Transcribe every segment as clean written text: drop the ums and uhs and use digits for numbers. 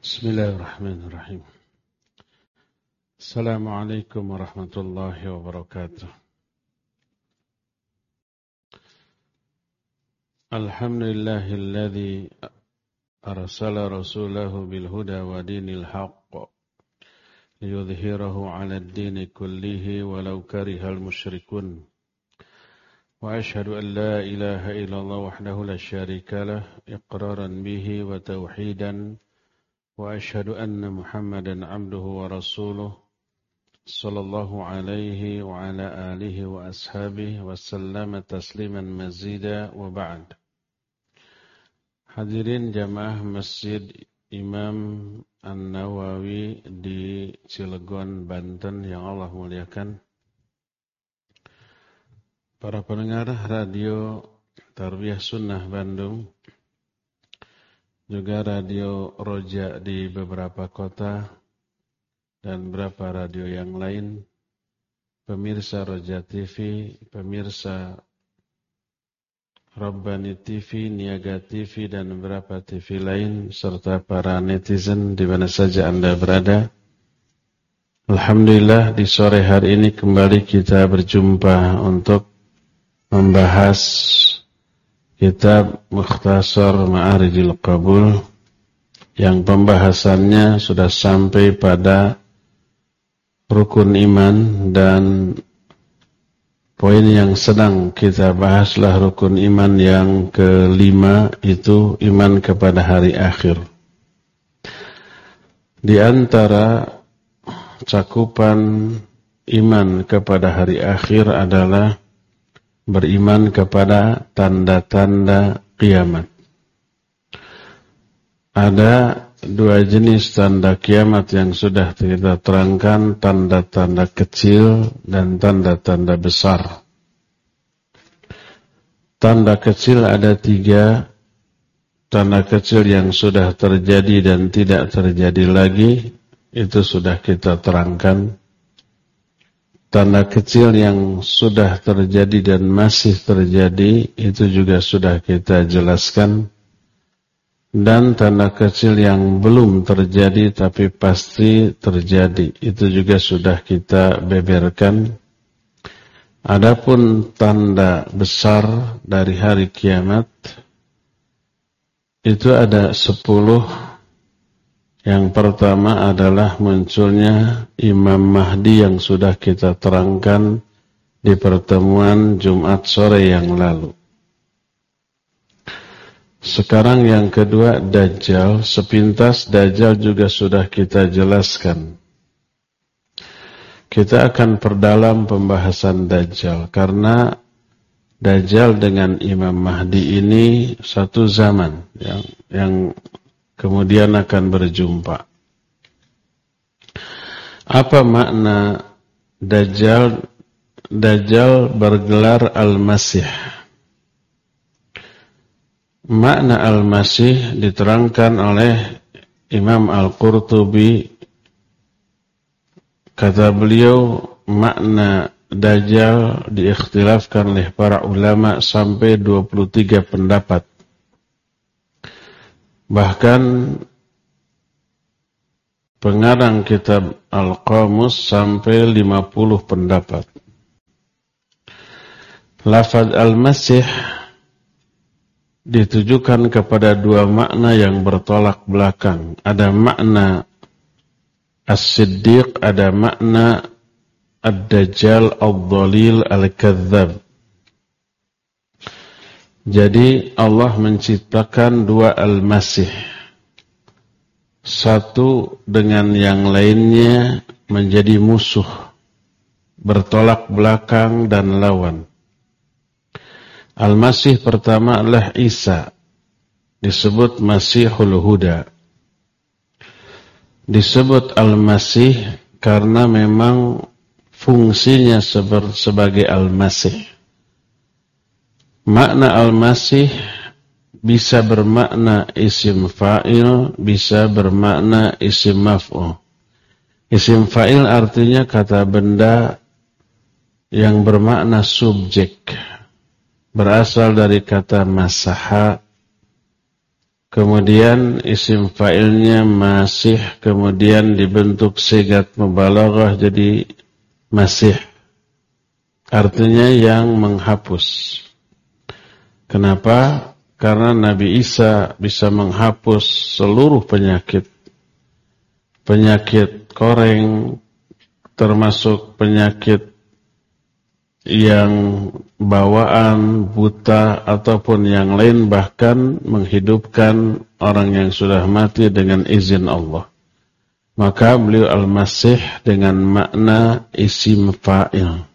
Bismillahirrahmanirrahim. Assalamualaikum warahmatullahi wabarakatuh. Alhamdulillahilladzi arsala rasulahu bil huda wa dinil haqq liyudhhirahu 'alad dini kullihi walau karihal musyrikun. Wa ashhadu an la ilaha illallah wahdahu la syarika lah iqraran bihi wa tauhidan. Wa ashhadu anna Muhammadan 'abduhu wa rasuluh sallallahu alaihi wa ala alihi wa ashabihi wa sallama tasliman mazida wa ba'd. Hadirin jamaah Masjid Imam An-Nawawi di Cilegon, Banten yang Allah muliakan. Para pendengar radio Tarbiyah Sunnah Bandung, juga radio Roja di beberapa kota, dan beberapa radio yang lain, pemirsa Roja TV, pemirsa Rabbani TV, Niaga TV, dan beberapa TV lain, serta para netizen di mana saja Anda berada. Alhamdulillah, di sore hari ini kembali kita berjumpa untuk membahas kitab Mukhtasar Ma'arijil Qabul yang pembahasannya sudah sampai pada rukun iman, dan poin yang sedang kita bahaslah rukun iman yang kelima, itu iman kepada hari akhir. Di antara cakupan iman kepada hari akhir adalah beriman kepada tanda-tanda kiamat. Ada dua jenis tanda kiamat yang sudah kita terangkan, tanda-tanda kecil dan tanda-tanda besar. Tanda kecil ada tiga. Tanda kecil yang sudah terjadi dan tidak terjadi lagi, itu sudah kita terangkan. Tanda kecil yang sudah terjadi dan masih terjadi, itu juga sudah kita jelaskan. Dan tanda kecil yang belum terjadi tapi pasti terjadi, itu juga sudah kita beberkan. Adapun tanda besar dari hari kiamat, itu ada 10. Yang pertama adalah munculnya Imam Mahdi yang sudah kita terangkan di pertemuan Jumat sore yang lalu. Sekarang yang kedua, Dajjal. Sepintas Dajjal juga sudah kita jelaskan. Kita akan perdalam pembahasan Dajjal, karena Dajjal dengan Imam Mahdi ini satu zaman yang kemudian akan berjumpa. Apa makna Dajjal? Dajjal bergelar Al-Masih. Makna Al-Masih diterangkan oleh Imam Al-Qurtubi. Kata beliau, makna Dajjal diikhtilafkan oleh para ulama sampai 23 pendapat. Bahkan pengarang kitab Al-Qamus sampai 50 pendapat. Lafaz Al-Masih ditujukan kepada dua makna yang bertolak belakang. Ada makna As-Siddiq, ada makna Ad-Dajjal Ad-Dhalil Al-Kadzdzab. Jadi Allah menciptakan dua Al-Masih. Satu dengan yang lainnya menjadi musuh, bertolak belakang dan lawan. Al-Masih pertama adalah Isa, disebut Masihul Huda. Disebut Al-Masih karena memang fungsinya sebagai Al-Masih. Makna Al-Masih bisa bermakna isim fa'il, bisa bermakna isim maf'ul. Isim fa'il artinya kata benda yang bermakna subjek. Berasal dari kata masaha kemudian isim fa'ilnya masih, kemudian dibentuk sigat mubalaghah jadi masih. Artinya yang menghapus. Kenapa? Karena Nabi Isa bisa menghapus seluruh penyakit. Penyakit koreng, termasuk penyakit yang bawaan, buta, ataupun yang lain, bahkan menghidupkan orang yang sudah mati dengan izin Allah. Maka beliau Al-Masih dengan makna isim fa'il.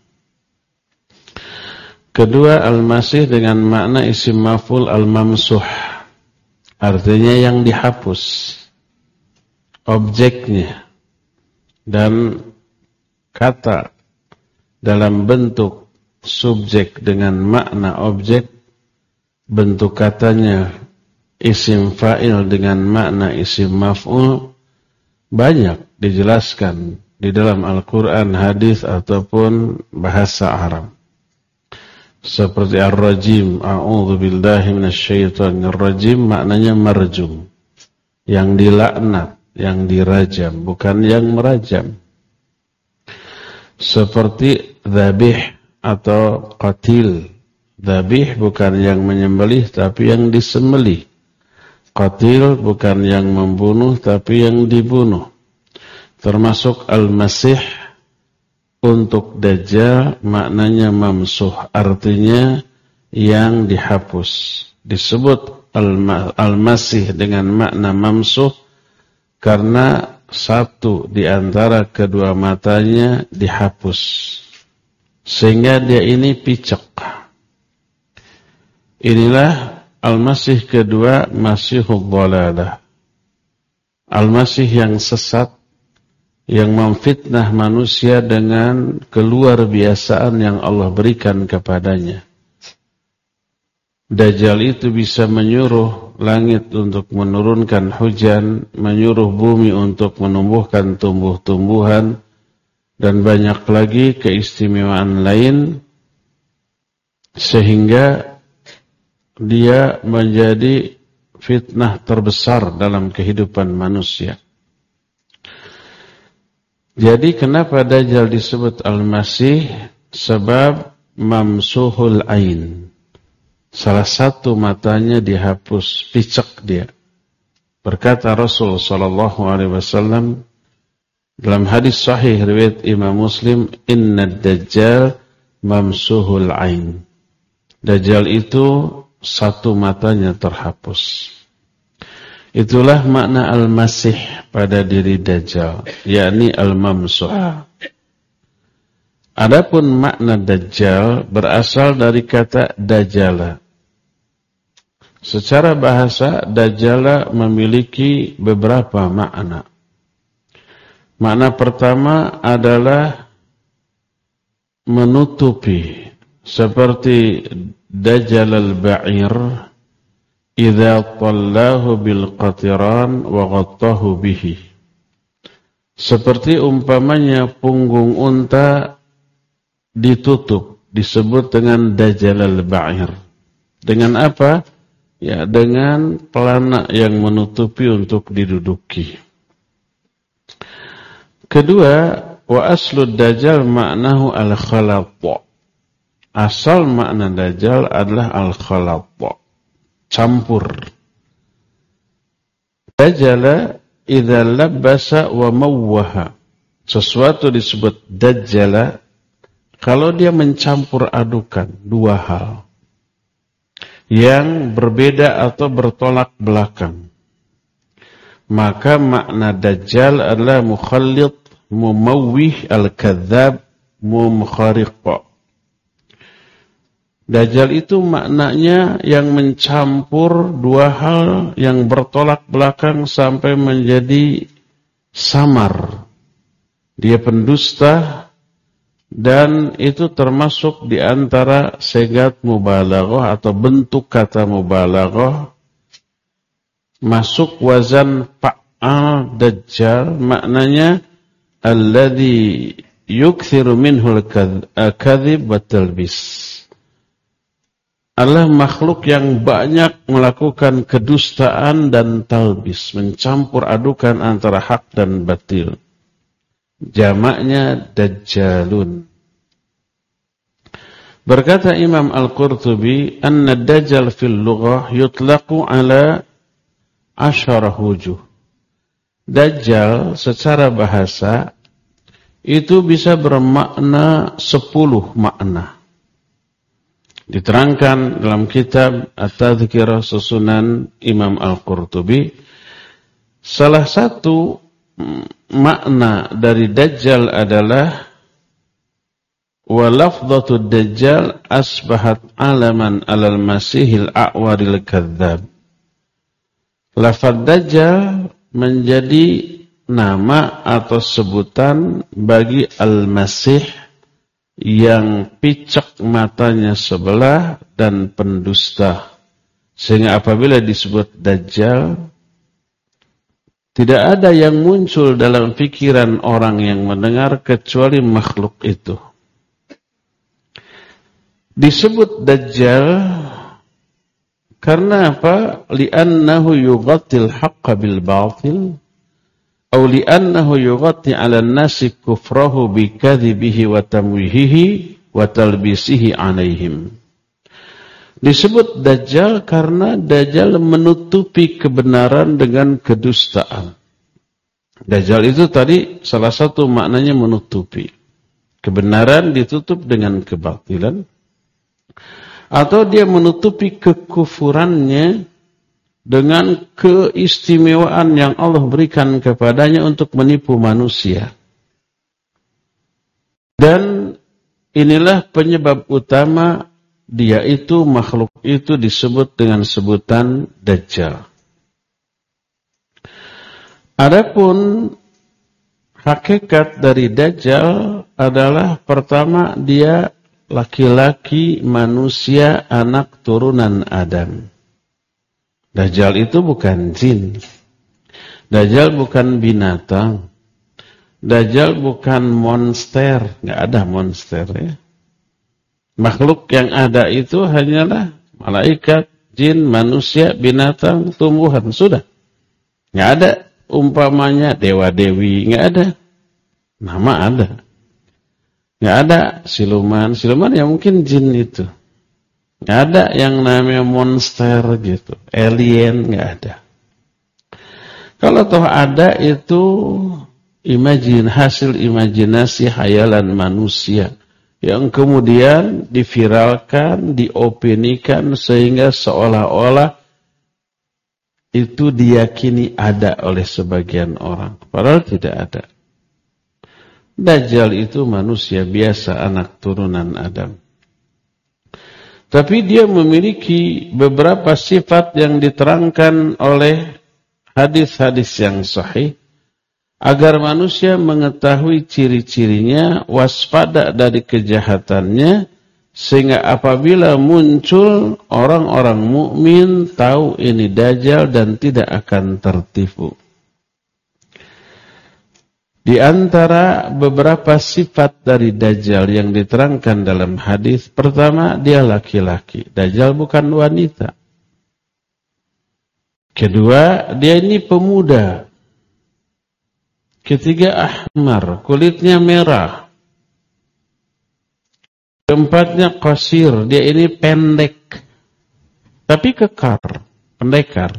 Kedua, Al-Masih dengan makna isim maf'ul al-mamsuh. Artinya yang dihapus. Objeknya. Dan kata dalam bentuk subjek dengan makna objek. Bentuk katanya isim fa'il dengan makna isim maf'ul. Banyak dijelaskan di dalam Al-Quran, hadis ataupun bahasa Arab. Seperti ar-rajim, a'udzu billahi minasyaitonir rajim, maknanya marjum, yang dilaknat, yang dirajam, bukan yang merajam. Seperti dzabih atau qatil. Dzabih bukan yang menyembelih tapi yang disembelih. Qatil bukan yang membunuh tapi yang dibunuh. Termasuk al-masih. Untuk Dajjal maknanya mamsuh, artinya yang dihapus. Disebut al-masih dengan makna mamsuh karena satu di antara kedua matanya dihapus. Sehingga dia ini picek. Inilah al-masih kedua, masihul dhalalah. Al-masih yang sesat, yang memfitnah manusia dengan keluar biasaan yang Allah berikan kepadanya. Dajjal itu bisa menyuruh langit untuk menurunkan hujan, menyuruh bumi untuk menumbuhkan tumbuh-tumbuhan, dan banyak lagi keistimewaan lain, sehingga dia menjadi fitnah terbesar dalam kehidupan manusia. Jadi kenapa Dajjal disebut Al-Masih? Sebab mamsuhul ain. Salah satu matanya dihapus, picek dia. Berkata Rasul sallallahu alaihi wasallam dalam hadis sahih riwayat Imam Muslim, "Innad Dajjal mamsuhul ain." Dajjal itu satu matanya terhapus. Itulah makna Al-Masih pada diri Dajjal, yakni Al-Mamsuh. Adapun makna Dajjal berasal dari kata Dajjala. Secara bahasa, Dajjala memiliki beberapa makna. Makna pertama adalah menutupi, seperti Dajjal al-Ba'ir, idza tallahu bil qatiran wa ghattahu bihi. Seperti umpamanya punggung unta ditutup, disebut dengan Dajjal al-Ba'ir. Dengan apa? Ya, dengan pelana yang menutupi untuk diduduki. Kedua, wa aslud Dajjal maknahu al-khalat. Asal makna Dajjal adalah al-khalat, campur. Dajjala idza labasa wa mawwaha. Sesuatu disebut dajjala kalau dia mencampur adukan dua hal yang berbeda atau bertolak belakang. Maka makna dajjal adalah mukhallid, mumawwih, al-kadzdzab, mumkhariq. Dajjal itu maknanya yang mencampur dua hal yang bertolak belakang sampai menjadi samar. Dia pendusta, dan itu termasuk di antara sigat mubalaghah atau bentuk kata mubalaghah. Masuk wazan fa'al Dajjal, maknanya alladzi yukthiru minhul kadzib wa talbis. adalah makhluk yang banyak melakukan kedustaan dan talbis, mencampur adukan antara hak dan batil. Jamaknya dajjalun. Berkata Imam Al-Qurtubi, anna dajjal fil lughah yutlaqu ala 10 wujuh. Dajjal secara bahasa itu bisa bermakna 10 makna. Diterangkan dalam kitab At-Tadhkirah Susunan Imam Al-Qurtubi, salah satu makna dari Dajjal adalah wa lafdhatud Dajjal asbahat alaman alal masihil a'waril kadzdzab. Lafaz Dajjal menjadi nama atau sebutan bagi Al-Masih yang picak matanya sebelah dan pendusta. Sehingga apabila disebut Dajjal, tidak ada yang muncul dalam pikiran orang yang mendengar kecuali makhluk itu. Disebut Dajjal karena apa? Li'annahu yughattil haqqa bil batil. Aw li'annahu yughatti 'ala an-nasi kufrahu bi kadhibihi wa tamwihihi wa talbisihi 'alaihim. Disebut Dajjal karena Dajjal menutupi kebenaran dengan kedustaan. Dajjal itu tadi salah satu maknanya menutupi. Kebenaran ditutup dengan kebatilan. Atau dia menutupi kekufurannya dengan keistimewaan yang Allah berikan kepadanya untuk menipu manusia. Dan inilah penyebab utama dia itu, makhluk itu disebut dengan sebutan Dajjal. Adapun hakikat dari Dajjal adalah pertama dia laki-laki manusia anak turunan Adam. Dajjal itu bukan jin. Dajjal bukan binatang. Dajjal bukan monster. Nggak ada monster ya. Makhluk yang ada itu hanyalah malaikat, jin, manusia, binatang, tumbuhan. Sudah. Nggak ada umpamanya dewa-dewi. Nggak ada. Nama ada. Nggak ada siluman. Siluman ya mungkin jin itu. Nggak ada yang namanya monster gitu, alien, nggak ada. Kalau toh ada itu hasil imajinasi hayalan manusia yang kemudian diviralkan, diopinikan sehingga seolah-olah itu diyakini ada oleh sebagian orang. Padahal tidak ada. Dajjal itu manusia biasa, anak turunan Adam. Tapi dia memiliki beberapa sifat yang diterangkan oleh hadis-hadis yang sahih agar manusia mengetahui ciri-cirinya, waspada dari kejahatannya, sehingga apabila muncul orang-orang mukmin tahu ini Dajjal dan tidak akan tertipu. Di antara beberapa sifat dari Dajjal yang diterangkan dalam hadis, pertama dia laki-laki. Dajjal bukan wanita. Kedua, dia ini pemuda. Ketiga, ahmar, kulitnya merah. Keempatnya qasir, dia ini pendek. Tapi kekar, pendekar.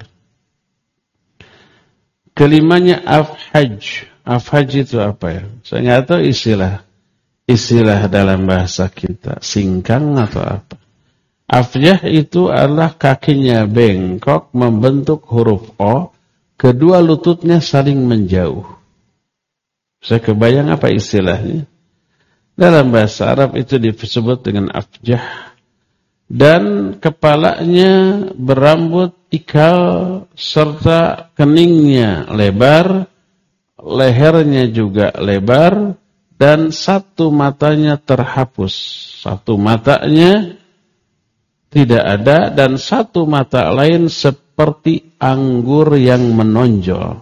Kelimanya afhaj. Afhaj itu apa ya? Saya nggak tahu istilah dalam bahasa kita. Singkang atau apa? Afjah itu adalah kakinya bengkok membentuk huruf O. Kedua lututnya saling menjauh. Saya kebayang apa istilahnya? Dalam bahasa Arab itu disebut dengan afjah. Dan kepalanya berambut ikal serta keningnya lebar. Lehernya juga lebar dan satu matanya terhapus. Satu matanya tidak ada dan satu mata lain seperti anggur yang menonjol.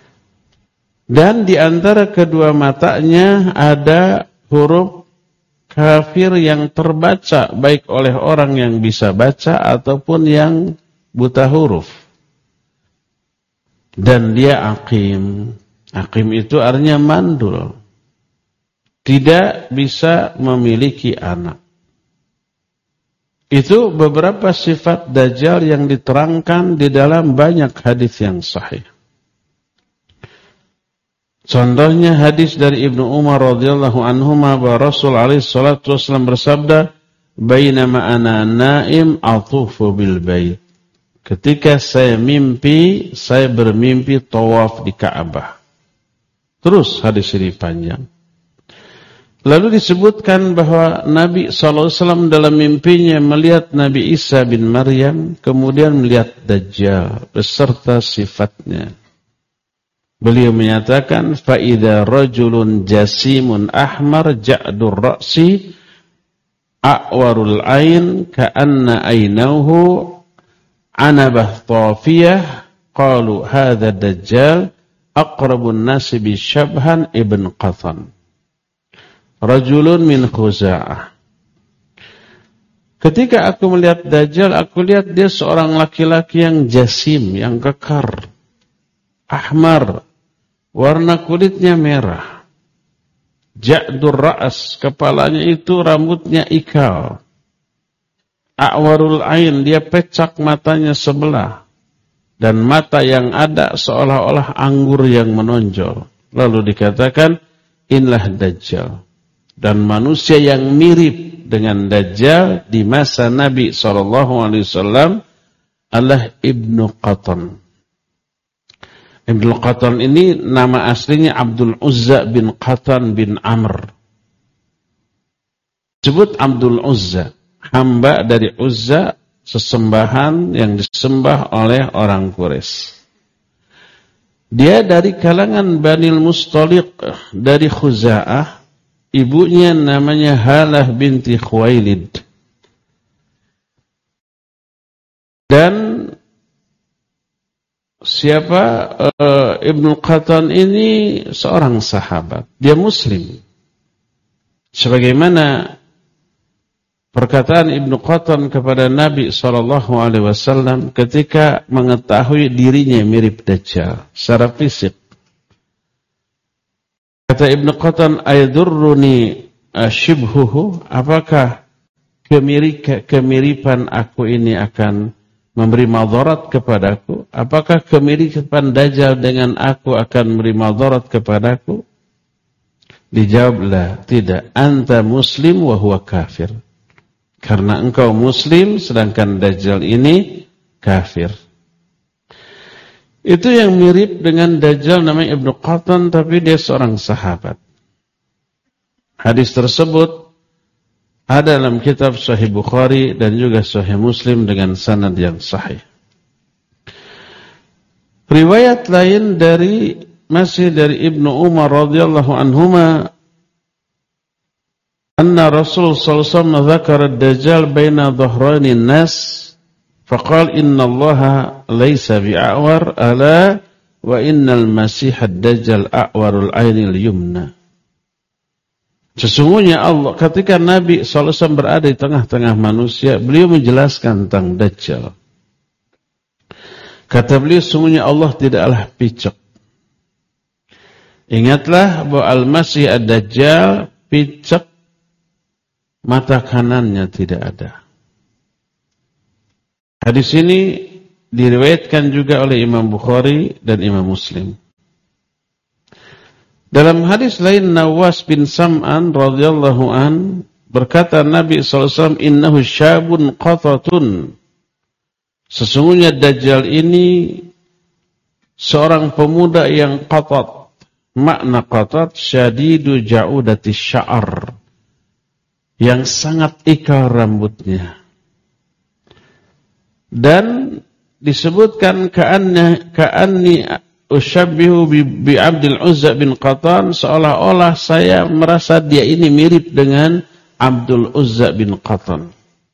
Dan di antara kedua matanya ada huruf kafir yang terbaca baik oleh orang yang bisa baca ataupun yang buta huruf. Dan dia aqim. Aqim itu artinya mandul. Tidak bisa memiliki anak. Itu beberapa sifat Dajjal yang diterangkan di dalam banyak hadis yang sahih. Contohnya hadis dari Ibnu Umar radhiyallahu anhuma bahwa Rasul alaihi salatu wasallam bersabda, "Bainama ana naim atufu bil bait." Ketika saya bermimpi tawaf di Ka'bah. Terus hadis ini panjang. Lalu disebutkan bahwa Nabi SAW dalam mimpinya melihat Nabi Isa bin Maryam, kemudian melihat Dajjal beserta sifatnya. Beliau menyatakan, فَإِذَا رَجُلٌ جَسِيمٌ أَحْمَرْ جَعْدُ الرَّأْسِ أَعْوَرُ الْعَيْنِ كَأَنَّ عَيْنَوْهُ عَنَبَةٌ طَافِيَةٌ قَالُوا هَذَا الدَّجَّالُ أَقْرَبُ النَّاسِ بِشَبْهًا ابن قطن Rajulun min Khuza'ah. Ketika aku melihat Dajjal, aku lihat dia seorang laki-laki yang jasim, yang kekar. Ahmar, warna kulitnya merah. Ja'dur ra'as, kepalanya itu rambutnya ikal. A'warul ain, dia pecak matanya sebelah. Dan mata yang ada seolah-olah anggur yang menonjol. Lalu dikatakan, inilah Dajjal. Dan manusia yang mirip dengan Dajjal di masa Nabi SAW adalah Ibnu Qatan. Ibnu Qatan ini nama aslinya Abdul Uzza bin Qatan bin Amr. Disebut Abdul Uzza, hamba dari Uzza, sesembahan yang disembah oleh orang Quraisy. Dia dari kalangan Banil Mustaliq dari Khuza'ah. Ibunya namanya Halah binti Khuwailid. Dan Ibnu Qatan ini seorang sahabat. Dia muslim. Sebagaimana perkataan Ibnu Qatan kepada Nabi SAW ketika mengetahui dirinya mirip Dajjal secara fisik. Kata Ibnu Qatan, "Aydurruni shibhuhu?" Apakah kemiripan aku ini akan memberi madarat kepadaku? Apakah kemiripan Dajjal dengan aku akan memberi madarat kepadaku? Dijawablah, tidak. Anta muslim wa huwa kafir. Karena engkau muslim sedangkan Dajjal ini kafir. Itu yang mirip dengan Dajjal namanya Ibnu Qatan, tapi dia seorang sahabat. Hadis tersebut ada dalam kitab Sahih Bukhari dan juga Sahih Muslim dengan sanad yang sahih. Riwayat lain masih dari Ibnu Umar radhiyallahu anhuma, anna Rasul sallallahu alaihi wasallam dzakara ad-Dajjal baina dhahrani an-nas. Faqal inna allaha laysa bi'a'war ala wa innal masihad dajjal a'warul ainil yumna. Sesungguhnya Allah, ketika Nabi SAW berada di tengah-tengah manusia, beliau menjelaskan tentang Dajjal. Kata beliau, sesungguhnya Allah tidaklah picek. Ingatlah bahwa Al-Masih ad-Dajjal picek, mata kanannya tidak ada. Hadis ini diriwayatkan juga oleh Imam Bukhari dan Imam Muslim. Dalam hadis lain Nawas bin Sam'an radhiyallahu an berkata Nabi SAW, innahu syabun qatatun. Sesungguhnya Dajjal ini seorang pemuda yang qatat. Makna qatat syadidu ja'udati sya'ar, yang sangat ikal rambutnya. Dan disebutkan ka'anni ushabbihu bi Abdul Uzza bin Qatan, seolah-olah saya merasa dia ini mirip dengan Abdul Uzza bin Qatan.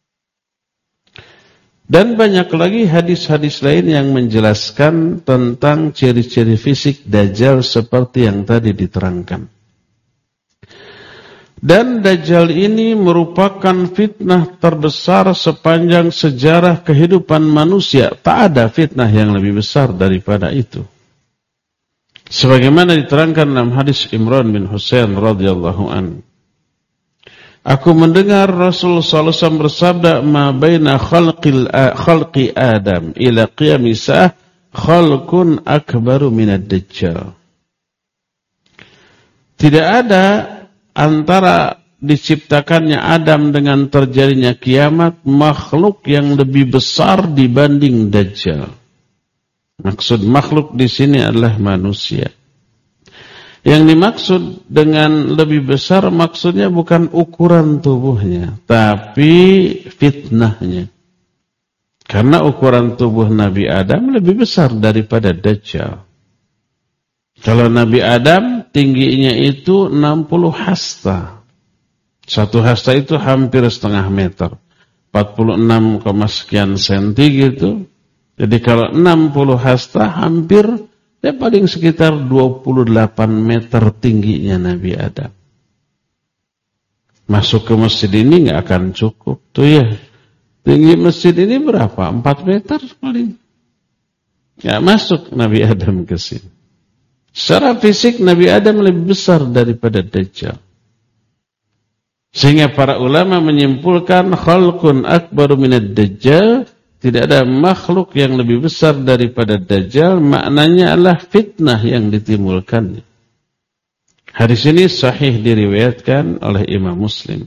Dan banyak lagi hadis-hadis lain yang menjelaskan tentang ciri-ciri fisik Dajjal seperti yang tadi diterangkan. Dan Dajjal ini merupakan fitnah terbesar sepanjang sejarah kehidupan manusia. Tak ada fitnah yang lebih besar daripada itu. Sebagaimana diterangkan dalam hadis Imran bin Husain radhiyallahu an. Aku mendengar Rasulullah SAW bersabda, "Ma baina khalqi Adam ila qiyamisah khalqun akbaru minad Dajjal." Tidak ada antara diciptakannya Adam dengan terjadinya kiamat makhluk yang lebih besar dibanding Dajjal. Maksud makhluk di sini adalah manusia. Yang dimaksud dengan lebih besar maksudnya bukan ukuran tubuhnya, tapi fitnahnya. Karena ukuran tubuh Nabi Adam lebih besar daripada Dajjal. Kalau Nabi Adam tingginya itu 60 hasta. Satu hasta itu hampir setengah meter. 46, sekian senti gitu. Jadi kalau 60 hasta hampir paling sekitar 28 meter tingginya Nabi Adam. Masuk ke masjid ini nggak akan cukup. Tuh ya, tinggi masjid ini berapa? 4 meter paling. Nggak masuk Nabi Adam ke sini. Secara fisik Nabi Adam lebih besar daripada Dajjal. Sehingga para ulama menyimpulkan khalqun akbaru minad Dajjal, tidak ada makhluk yang lebih besar daripada Dajjal, maknanya adalah fitnah yang ditimbulkannya. Hadis ini sahih diriwayatkan oleh Imam Muslim.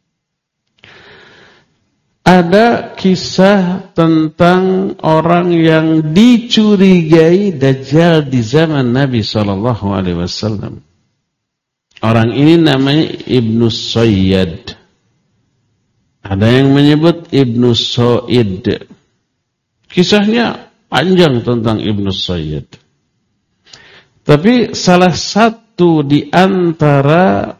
Ada kisah tentang orang yang dicurigai Dajjal di zaman Nabi SAW. Orang ini namanya Ibnu Sayyad. Ada yang menyebut Ibnu Sa'id. Kisahnya panjang tentang Ibnu Sayyad. Tapi salah satu di antara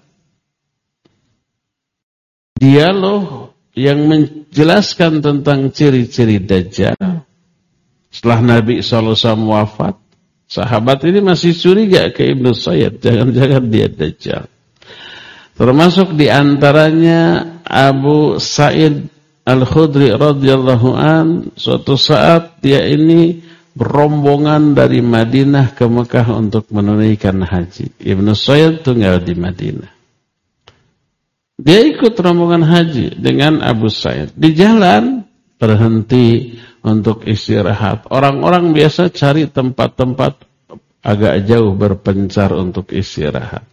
dialog yang menjelaskan tentang ciri-ciri Dajjal setelah Nabi SAW wafat, sahabat ini masih curiga ke Ibnu Sayyad, jangan-jangan dia Dajjal. Termasuk di antaranya Abu Sa'id Al-Khudri radhiyallahu an, suatu saat dia ini berombongan dari Madinah ke Mekah untuk menunaikan haji. Ibnu Sayyad tinggal di Madinah. Dia ikut rombongan haji dengan Abu Sa'id. Di jalan berhenti untuk istirahat. Orang-orang biasa cari tempat-tempat agak jauh berpencar untuk istirahat.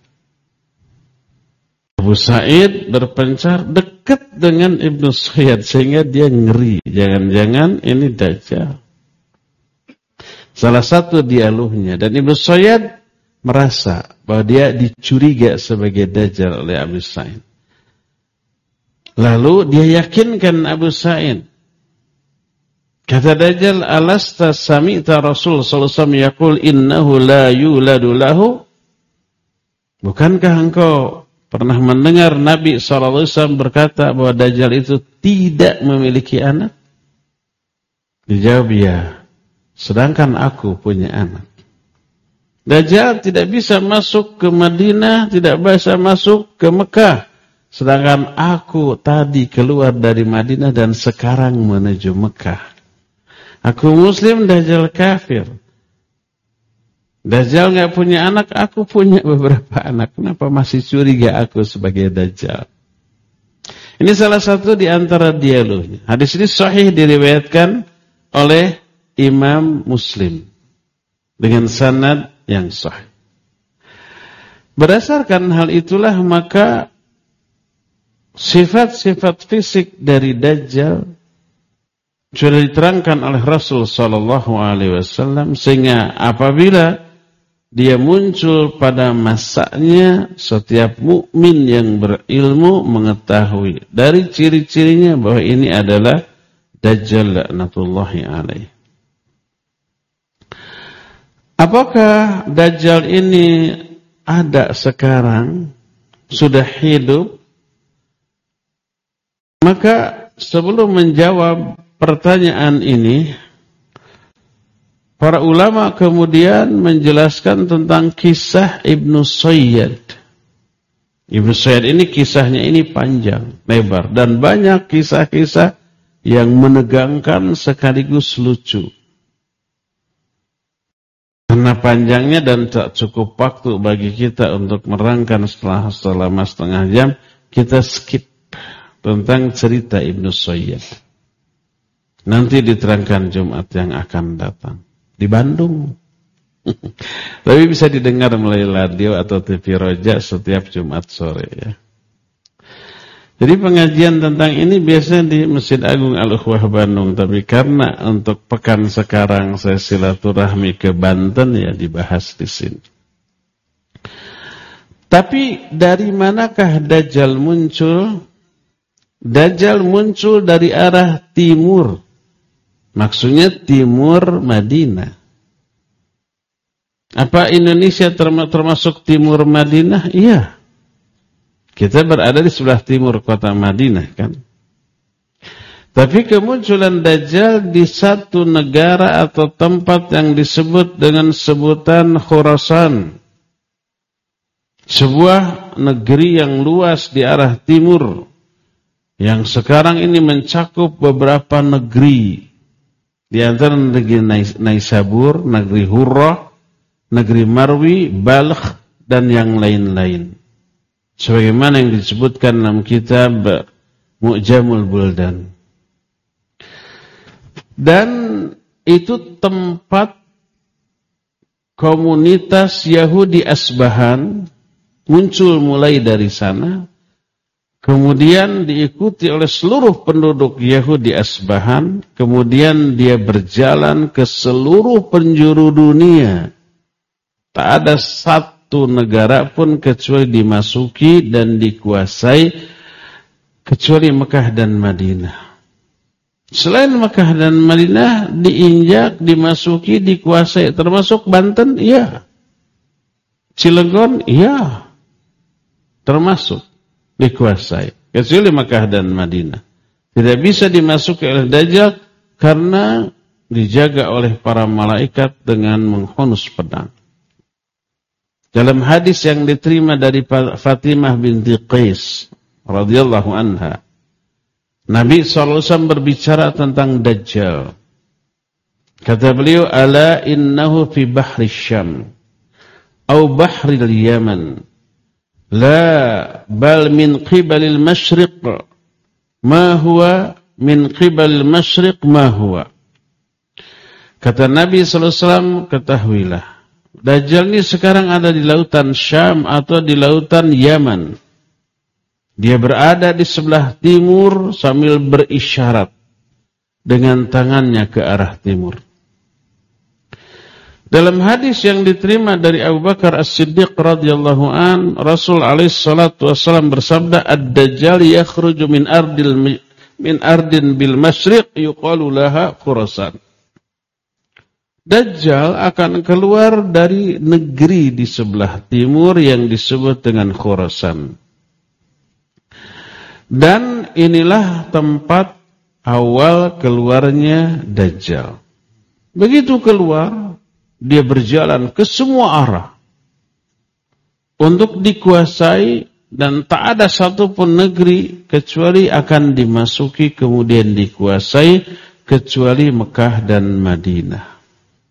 Abu Sa'id berpencar dekat dengan Ibnu Sayyad sehingga dia ngeri. Jangan-jangan ini Dajjal. Salah satu dialognya. Dan Ibnu Sayyad merasa bahwa dia dicuriga sebagai Dajjal oleh Abu Sa'id. Lalu dia yakinkan Abu Sa'id. Kata Dajjal, "Alasta sami'ta Rasul sallallahu alaihi wasallam yaqul innahu la yuladu lahu?" Bukankah engkau pernah mendengar Nabi sallallahu alaihi wasallam berkata bahwa Dajjal itu tidak memiliki anak? Dijawab, "Ya. Sedangkan aku punya anak." Dajjal tidak bisa masuk ke Madinah, tidak bisa masuk ke Mekah. Sedangkan aku tadi keluar dari Madinah dan sekarang menuju Mekah. Aku Muslim, Dajjal kafir. Dajjal nggak punya anak, aku punya beberapa anak. Kenapa masih curiga aku sebagai Dajjal? Ini salah satu di antara dialognya. Hadis ini sahih diriwayatkan oleh Imam Muslim dengan sanad yang sahih. Berdasarkan hal itulah maka sifat-sifat fisik dari Dajjal sudah diterangkan oleh Rasul sallallahu alaihi wasallam sehingga apabila dia muncul pada masanya setiap mukmin yang berilmu mengetahui dari ciri-cirinya bahwa ini adalah Dajjal laknatullahi alaihi. Apakah Dajjal ini ada sekarang, sudah hidup? Maka sebelum menjawab pertanyaan ini, para ulama kemudian menjelaskan tentang kisah Ibnu Sayyad. Ibnu Sayyad ini kisahnya ini panjang, lebar, dan banyak kisah-kisah yang menegangkan sekaligus lucu. Karena panjangnya dan tak cukup waktu bagi kita untuk merangkan selama setengah jam, kita skip tentang cerita Ibnu Sayyad. Nanti diterangkan Jumat yang akan datang di Bandung. Tapi bisa didengar melalui radio atau TV Roja setiap Jumat sore ya. Jadi pengajian tentang ini biasanya di Masjid Agung Al-Ukhwah Bandung, tapi karena untuk pekan sekarang saya silaturahmi ke Banten ya dibahas di sini. Tapi dari manakah Dajjal muncul? Dajjal muncul dari arah timur. Maksudnya timur Madinah. Apa Indonesia termasuk timur Madinah? Iya. Kita berada di sebelah timur kota Madinah kan. Tapi kemunculan Dajjal di satu negara atau tempat yang disebut dengan sebutan Khurasan. Sebuah negeri yang luas di arah timur. Yang sekarang ini mencakup beberapa negeri. Di antara negeri Naisabur, negeri Hurrah, negeri Marwi, Balkh, dan yang lain-lain. Sebagaimana yang disebutkan dalam kitab Mu'jamul Buldan. Dan itu tempat komunitas Yahudi Asbahan muncul mulai dari sana. Kemudian diikuti oleh seluruh penduduk Yahudi Asbahan. Kemudian dia berjalan ke seluruh penjuru dunia. Tak ada satu negara pun kecuali dimasuki dan dikuasai kecuali Mekah dan Madinah. Selain Mekah dan Madinah diinjak, dimasuki, dikuasai, termasuk Banten, iya. Cilegon, iya. Termasuk dikuasai kecuali Mekah dan Madinah. Tidak bisa dimasuki oleh Dajjal karena dijaga oleh para malaikat dengan menghunus pedang. Dalam hadis yang diterima dari Fatimah binti Qais radhiyallahu anha, Nabi SAW berbicara tentang Dajjal. Kata beliau, ala innahu fi bahri Syam atau bahri al-Yaman, la bal min qibalil masyriq ma huwa min qibalil masyriq ma huwa. Kata Nabi SAW, ketahuilah Dajjal ini sekarang ada di lautan Syam atau di lautan Yaman. Dia berada di sebelah timur sambil berisyarat dengan tangannya ke arah timur. Dalam hadis yang diterima dari Abu Bakar As-Siddiq radhiyallahu an, Rasul alaihi salatu wasallam bersabda, "Ad-Dajjal yakhruju min ardin bil masyriq yuqalu laha Khurasan." Dajjal akan keluar dari negeri di sebelah timur yang disebut dengan Khurasan. Dan inilah tempat awal keluarnya Dajjal. Begitu keluar, dia berjalan ke semua arah untuk dikuasai, dan tak ada satupun negeri kecuali akan dimasuki kemudian dikuasai kecuali Mekah dan Madinah.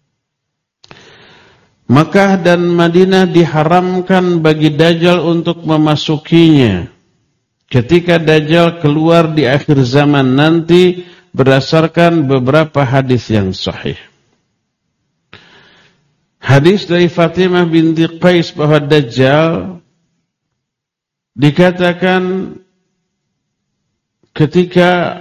Mekah dan Madinah diharamkan bagi Dajjal untuk memasukinya ketika Dajjal keluar di akhir zaman nanti berdasarkan beberapa hadis yang sahih. Hadis dari Fatimah binti Qais bahwa Dajjal dikatakan ketika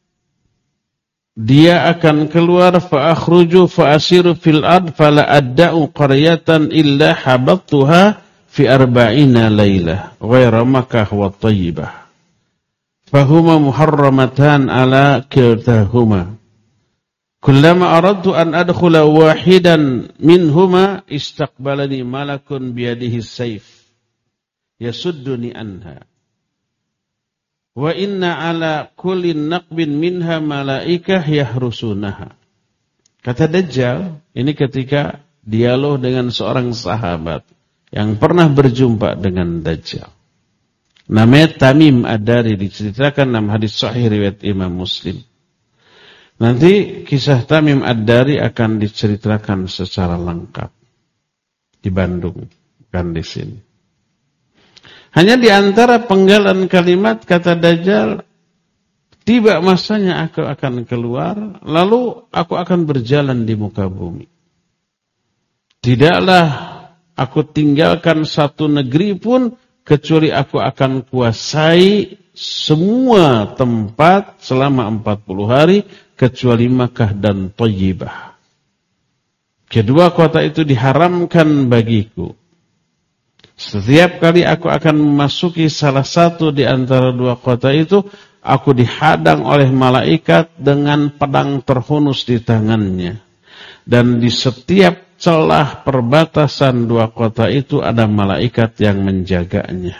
dia akan keluar, fa akhruju fa asiru fil ard fala adda'u qaryatan illa habattuha fi 40 lailah ghaira Makkah wa Thayyibah fahuma muharramatan ala kiltahuma kullama aradtu an adkhula wahidan minhuma istaqbalani malakun biyadihi sayf yasudduni anha wa inna ala kulli naqbin minha malaikah yahrusunaha. Kata Dajjal, ini ketika dialog dengan seorang sahabat yang pernah berjumpa dengan Dajjal. Namanya Tamim Ad-Dari, diceritakan dalam hadis sahih riwayat Imam Muslim. Nanti kisah Tamim Ad-Dari akan diceritakan secara lengkap di Bandung, bukan di sini. Hanya di antara penggalan kalimat kata Dajjal, tiba masanya aku akan keluar, lalu aku akan berjalan di muka bumi. Tidaklah aku tinggalkan satu negeri pun, kecuali aku akan kuasai semua tempat selama 40 hari, kecuali Makkah dan Thayyibah. Kedua kota itu diharamkan bagiku. Setiap kali aku akan memasuki salah satu di antara dua kota itu, aku dihadang oleh malaikat dengan pedang terhunus di tangannya. Dan di setiap celah perbatasan dua kota itu ada malaikat yang menjaganya.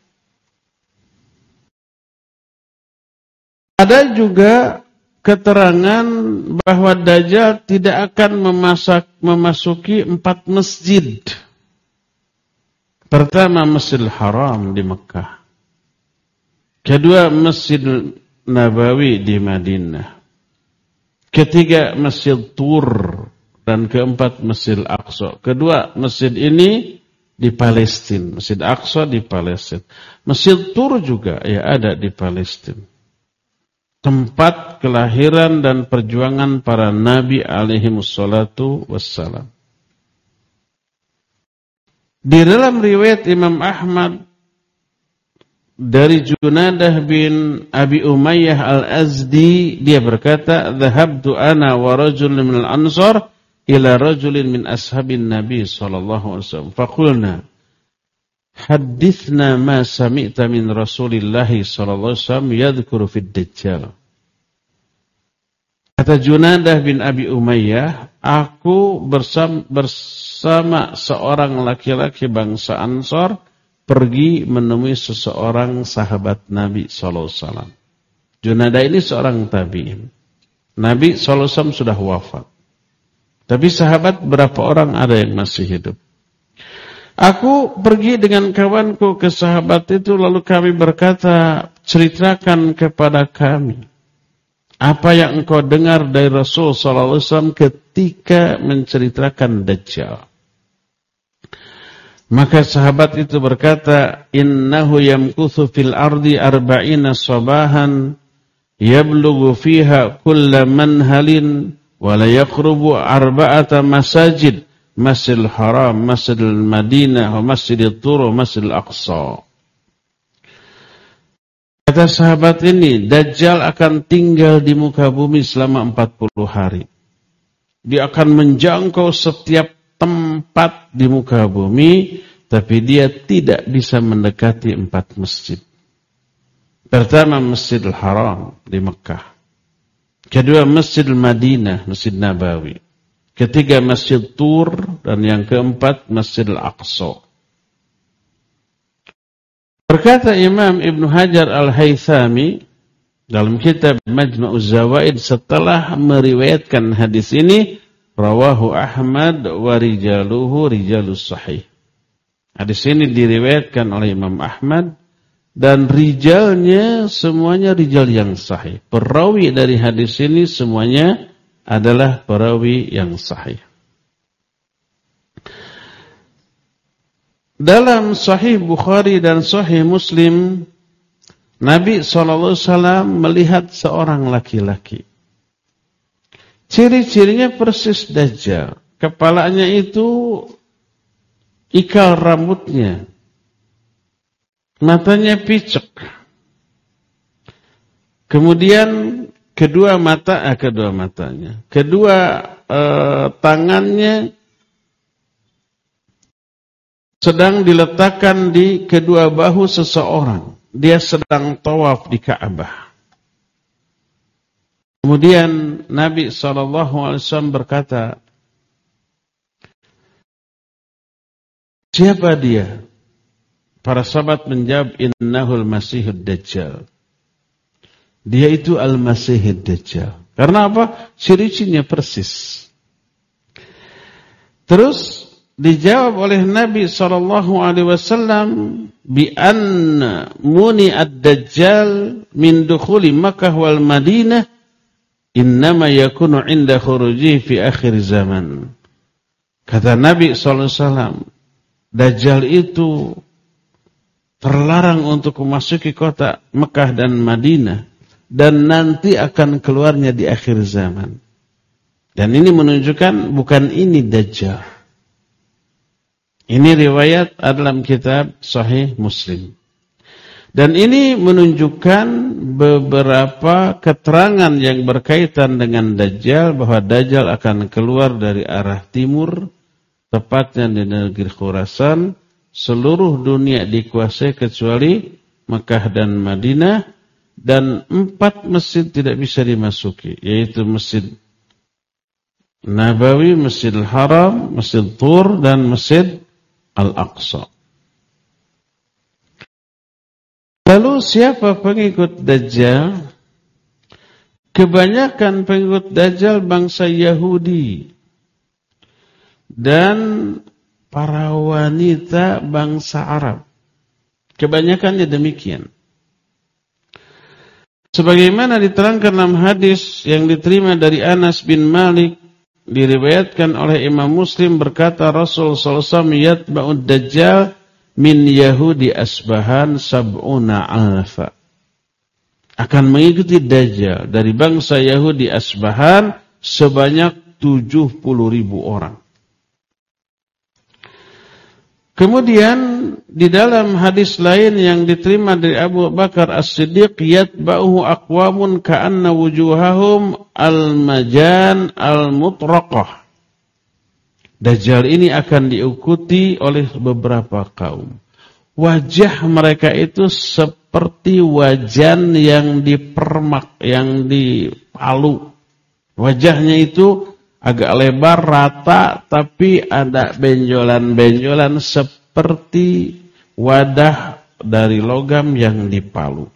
Ada juga keterangan bahwa Dajjal tidak akan memasuki 4 masjid. Pertama, Masjidil Haram di Mekah. Kedua, Masjid Nabawi di Madinah. Ketiga, Masjid Tur. Dan keempat, Masjid Al-Aqsa. Kedua, masjid ini di Palestina. Masjid Al-Aqsa di Palestina. Masjid Tur juga ya ada di Palestina. Tempat kelahiran dan perjuangan para nabi alaihimussalatu wassalam. Di dalam riwayat Imam Ahmad dari Junadah bin Abi Umayyah al-Azdi, dia berkata, "Dhahabtu ana wa rajulun minal ansar ila rajulin min ashabin Nabi sallallahu alaihi wasallam. Faqulna, hadithna ma sami'ta min Rasulillah sallallahu alaihi wasallam yadhkuru fid Dajjal." Kata Junadah bin Abi Umayyah, aku bersama seorang laki-laki bangsa Ansar pergi menemui seseorang sahabat Nabi sallallahu alaihi wasallam. Junadah ini seorang tabi'in. Nabi sallallahu alaihi wasallam sudah wafat. Tapi sahabat berapa orang ada yang masih hidup. Aku pergi dengan kawanku ke sahabat itu, lalu kami berkata, ceritakan kepada kami apa yang engkau dengar dari Rasul sallallahu alaihi wasallam ketika menceritakan Dajjal. Maka sahabat itu berkata, innahu yamkuthu fil ardi 40 sabahan yablughu fiha kulla manhalin wa la yaqrubu 4 masajid, Masjidil Haram, Masjidil Madinah, Masjidil Tur, Masjidil Aqsa. Kata sahabat ini, Dajjal akan tinggal di muka bumi selama 40 hari. Dia akan menjangkau setiap tempat di muka bumi, tapi dia tidak bisa mendekati 4 masjid. Pertama, Masjidil Haram di Mekah. Kedua, Masjid Madinah, Masjid Nabawi. Ketiga, Masjid Tur. Dan yang keempat, Masjid Al-Aqsa. Berkata Imam Ibn Hajar Al-Haythami dalam kitab Majma'uz Zawaid, setelah meriwayatkan hadis ini, rawahu Ahmad wa rijaluhu rijalus sahih. Hadis ini diriwayatkan oleh Imam Ahmad dan rijalnya semuanya rijal yang sahih. Perawi dari hadis ini semuanya adalah perawi yang sahih. Dalam Sahih Bukhari dan Sahih Muslim, Nabi SAW melihat seorang laki-laki. Ciri-cirinya persis Dajjal. Kepalanya itu ikal rambutnya. Matanya picek. Kemudian kedua matanya. Kedua tangannya sedang diletakkan di kedua bahu seseorang. Dia sedang tawaf di Ka'bah. Kemudian Nabi SAW berkata, siapa dia? Para sahabat menjawab, innahul masihud dajjal. Dia itu al-masihud dajjal. Karena apa? Ciri-cirinya persis. Terus dijawab oleh Nabi SAW bi anna muni ad-dajjal min dukhuli Makkah wal Madinah innama yakunu inda khuruji fi akhir zaman. Kata Nabi SAW, Dajjal itu terlarang untuk memasuki kota Mekah dan Madinah dan nanti akan keluarnya di akhir zaman. Dan ini menunjukkan bukan ini Dajjal. Ini riwayat dalam kitab Sahih Muslim. Dan ini menunjukkan beberapa keterangan yang berkaitan dengan Dajjal, bahwa Dajjal akan keluar dari arah timur, tepatnya di negeri Khurasan. Seluruh dunia dikuasai kecuali Mekah dan Madinah, dan 4 masjid tidak bisa dimasuki, yaitu Masjid Nabawi, Masjidil Haram, Masjid Tur, dan Masjid Al-Aqsa. Lalu siapa pengikut Dajjal? Kebanyakan pengikut Dajjal bangsa Yahudi dan para wanita bangsa Arab. Kebanyakannya demikian. Sebagaimana diterangkan dalam hadis yang diterima dari Anas bin Malik, diriwayatkan oleh Imam Muslim, berkata Rasul SAW, yatba'ud Dajjal min Yahudi Asbahan sab'una alfa. Akan mengikuti Dajjal dari bangsa Yahudi Asbahan sebanyak 70.000 orang. Kemudian di dalam hadis lain yang diterima dari Abu Bakar As-Siddiq, yatba'uhu aqwamun ka'anna wujuhahum al-majan al-mutraqah. Dajjal ini akan diikuti oleh beberapa kaum. Wajah mereka itu seperti wajan yang dipermak, yang dipalu. Wajahnya itu agak lebar, rata, tapi ada benjolan-benjolan seperti wadah dari logam yang dipalu.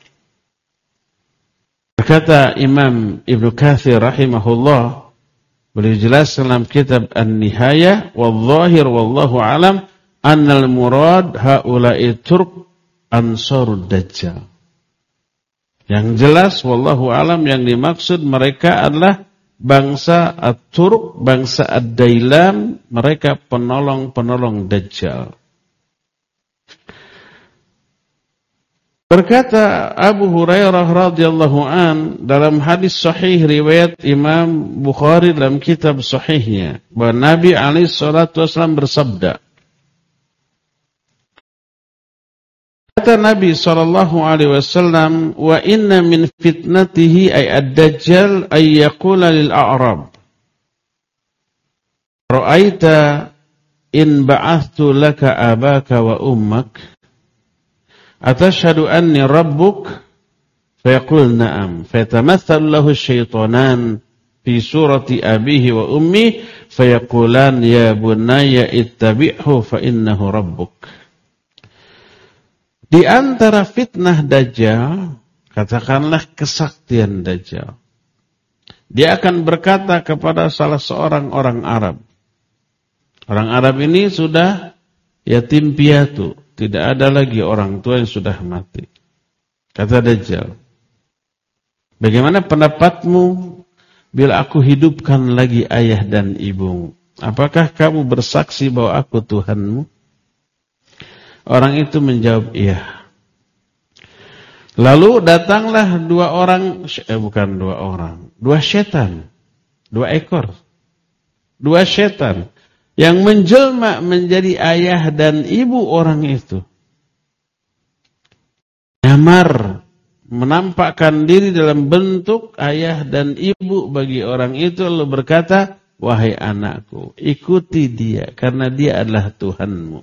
Berkata Imam Ibnu Katsir rahimahullah, beliau jelaskan dalam kitab An-Nihayah, wal-zahir wallahu alam, annal murad haula'i turk ansarud Dajjal. Yang jelas wallahu alam, yang dimaksud mereka adalah bangsa At-Turk, bangsa Ad-Dailam, mereka penolong-penolong Dajjal. Berkata Abu Hurairah radhiyallahu an dalam hadis sahih riwayat Imam Bukhari dalam kitab sahihnya, bahwa Nabi alaihi salatu wasallam bersabda, kata Nabi SAW, wa inna min fitnatihi ay ad-dajjal ay yaqula lil a'rab, ra'aita in ba'athtu laka abaka wa ummak, atashhadu anni rabbuk, fayaqul na'am, fayatamathalu lahu syaitanan fi surati abihi wa ummi, fayaqulan ya bunayya ittabi'hu fa innahu rabbuk. Di antara fitnah Dajjal, katakanlah kesaktian Dajjal, dia akan berkata kepada salah seorang orang Arab. Orang Arab ini sudah yatim piatu, tidak ada lagi orang tua yang sudah mati. Kata Dajjal, bagaimana pendapatmu bila aku hidupkan lagi ayah dan ibumu? Apakah kamu bersaksi bahwa aku Tuhanmu? Orang itu menjawab iya. Lalu datanglah dua setan, 2 ekor, 2 setan yang menjelma menjadi ayah dan ibu orang itu. Nyamar, menampakkan diri dalam bentuk ayah dan ibu bagi orang itu, lalu berkata, wahai anakku, ikuti dia karena dia adalah Tuhanmu.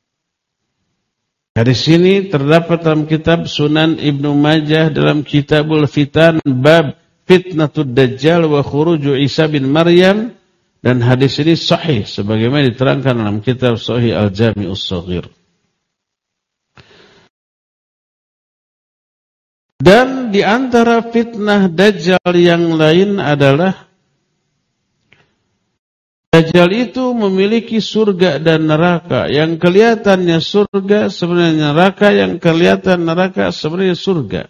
Dari sini terdapat dalam kitab Sunan Ibnu Majah dalam Kitabul Fitan bab fitnatud Dajjal wa khuruju Isa bin Maryam, dan hadis ini sahih sebagaimana diterangkan dalam kitab Sahih Al-Jami'us Shaghir. Dan di antara fitnah Dajjal yang lain adalah Dajjal itu memiliki surga dan neraka. Yang kelihatannya surga sebenarnya neraka, yang kelihatan neraka sebenarnya surga.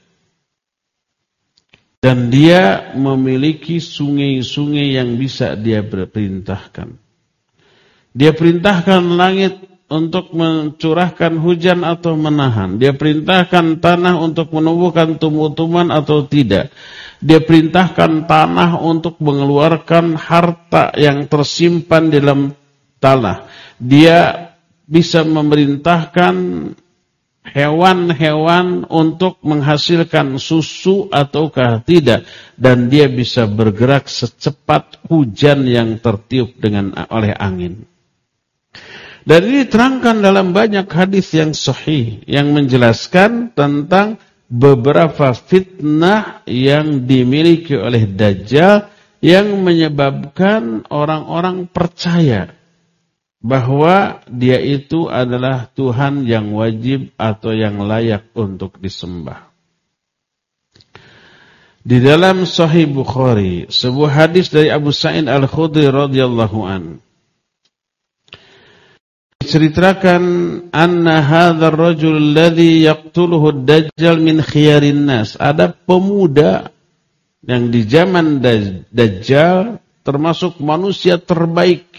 Dan dia memiliki sungai-sungai yang bisa dia perintahkan. Dia perintahkan langit untuk mencurahkan hujan atau menahan. Dia perintahkan tanah untuk menumbuhkan tumbuh-tumbuhan atau tidak. Dia perintahkan tanah untuk mengeluarkan harta yang tersimpan di dalam tanah. Dia bisa memerintahkan hewan-hewan untuk menghasilkan susu ataukah tidak. Dan dia bisa bergerak secepat hujan yang tertiup oleh angin. Dan ini diterangkan dalam banyak hadis yang sahih yang menjelaskan tentang beberapa fitnah yang dimiliki oleh Dajjal yang menyebabkan orang-orang percaya bahwa dia itu adalah Tuhan yang wajib atau yang layak untuk disembah. Di dalam Sahih Bukhari, sebuah hadis dari Abu Sa'id Al-Khudri radhiyallahu anhu, diceritakan anna hadzal rajul alladhi yaqtuluhu ad-dajjal min khiyarin nas. Ada pemuda yang di zaman Dajjal termasuk manusia terbaik.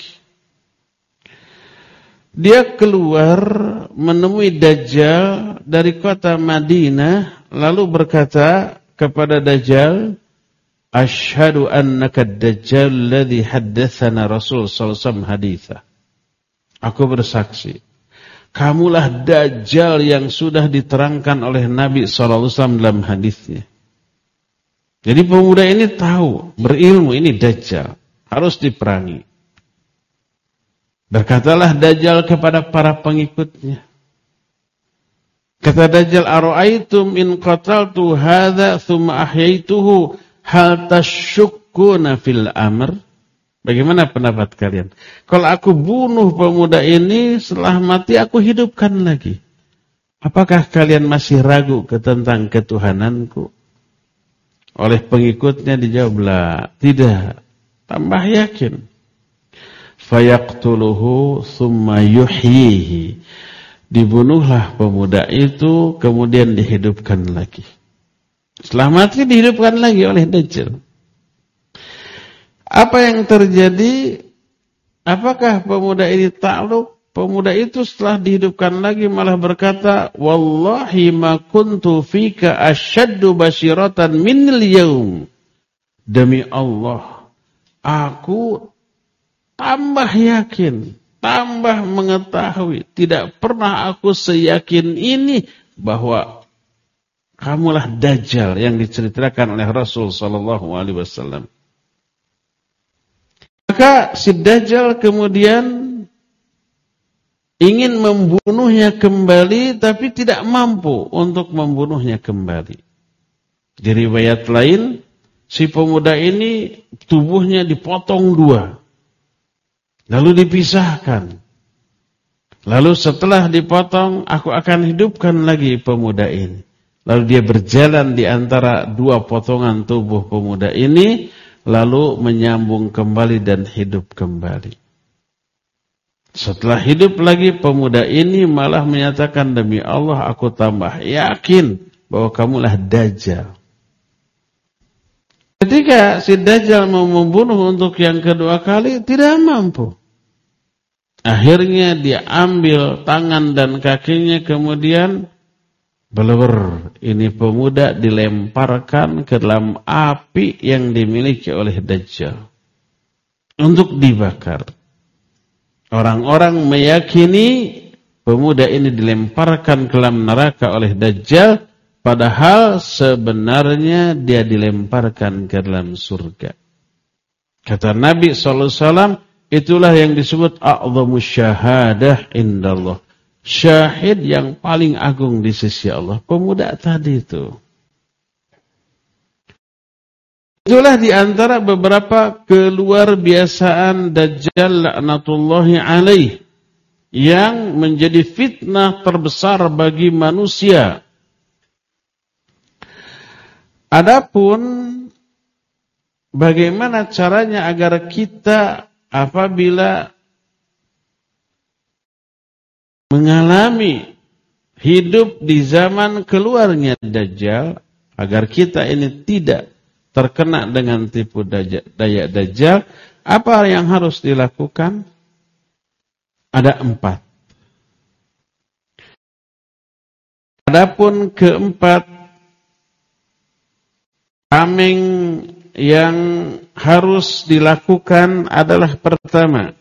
Dia keluar menemui Dajjal dari kota Madinah lalu berkata kepada Dajjal, "Asyhadu annaka ad-dajjal alladhi haddatsana Rasul sallallahu alaihi wasallam haditsa." Aku bersaksi, kamulah Dajjal yang sudah diterangkan oleh Nabi SAW dalam hadisnya. Jadi pemuda ini tahu, berilmu, ini Dajjal, harus diperangi. Berkatalah Dajjal kepada para pengikutnya. Kata Dajjal, "Ara'aitum in qataltu hadza thumma ahyaituhu hal tashukkuna fil amr?" Bagaimana pendapat kalian? Kalau aku bunuh pemuda ini, setelah mati aku hidupkan lagi. Apakah kalian masih ragu tentang ketuhananku? Oleh pengikutnya dijawablah, tidak. Tambah yakin. Fayaqtuluhu thumma yuhyihi. Dibunuhlah pemuda itu, kemudian dihidupkan lagi. Setelah mati dihidupkan lagi oleh Dajjal. Apa yang terjadi? Apakah pemuda ini takluk? Pemuda itu setelah dihidupkan lagi malah berkata, "Wallahi ma kuntu fika asyaddu basyiratan minil yaum." Demi Allah, aku tambah yakin, tambah mengetahui, tidak pernah aku seyakin ini bahwa kamulah Dajjal yang diceritakan oleh Rasul sallallahu alaihi wasallam. Maka si Dajjal kemudian ingin membunuhnya kembali, tapi tidak mampu untuk membunuhnya kembali. Di riwayat lain, si pemuda ini tubuhnya dipotong dua, lalu dipisahkan. Lalu setelah dipotong, aku akan hidupkan lagi pemuda ini. Lalu dia berjalan di antara dua potongan tubuh pemuda ini, lalu menyambung kembali dan hidup kembali. Setelah hidup lagi, pemuda ini malah menyatakan, demi Allah aku tambah yakin bahwa kamulah Dajjal. Ketika si Dajjal mau membunuh untuk yang kedua kali, tidak mampu. Akhirnya dia ambil tangan dan kakinya, kemudian belur, ini pemuda dilemparkan ke dalam api yang dimiliki oleh Dajjal untuk dibakar. Orang-orang meyakini pemuda ini dilemparkan ke dalam neraka oleh Dajjal, padahal sebenarnya dia dilemparkan ke dalam surga. Kata Nabi SAW, itulah yang disebut a'zamu syahadah indallah. Syahid yang paling agung di sisi Allah. Pemuda tadi itu. Itulah di antara beberapa keluarbiasaan Dajjal laknatullahi alaih yang menjadi fitnah terbesar bagi manusia. Adapun bagaimana caranya agar kita apabila mengalami hidup di zaman keluarnya Dajjal, agar kita ini tidak terkena dengan tipu daya Dajjal, apa yang harus dilakukan? Ada 4. Adapun keempat tameng yang harus dilakukan adalah pertama,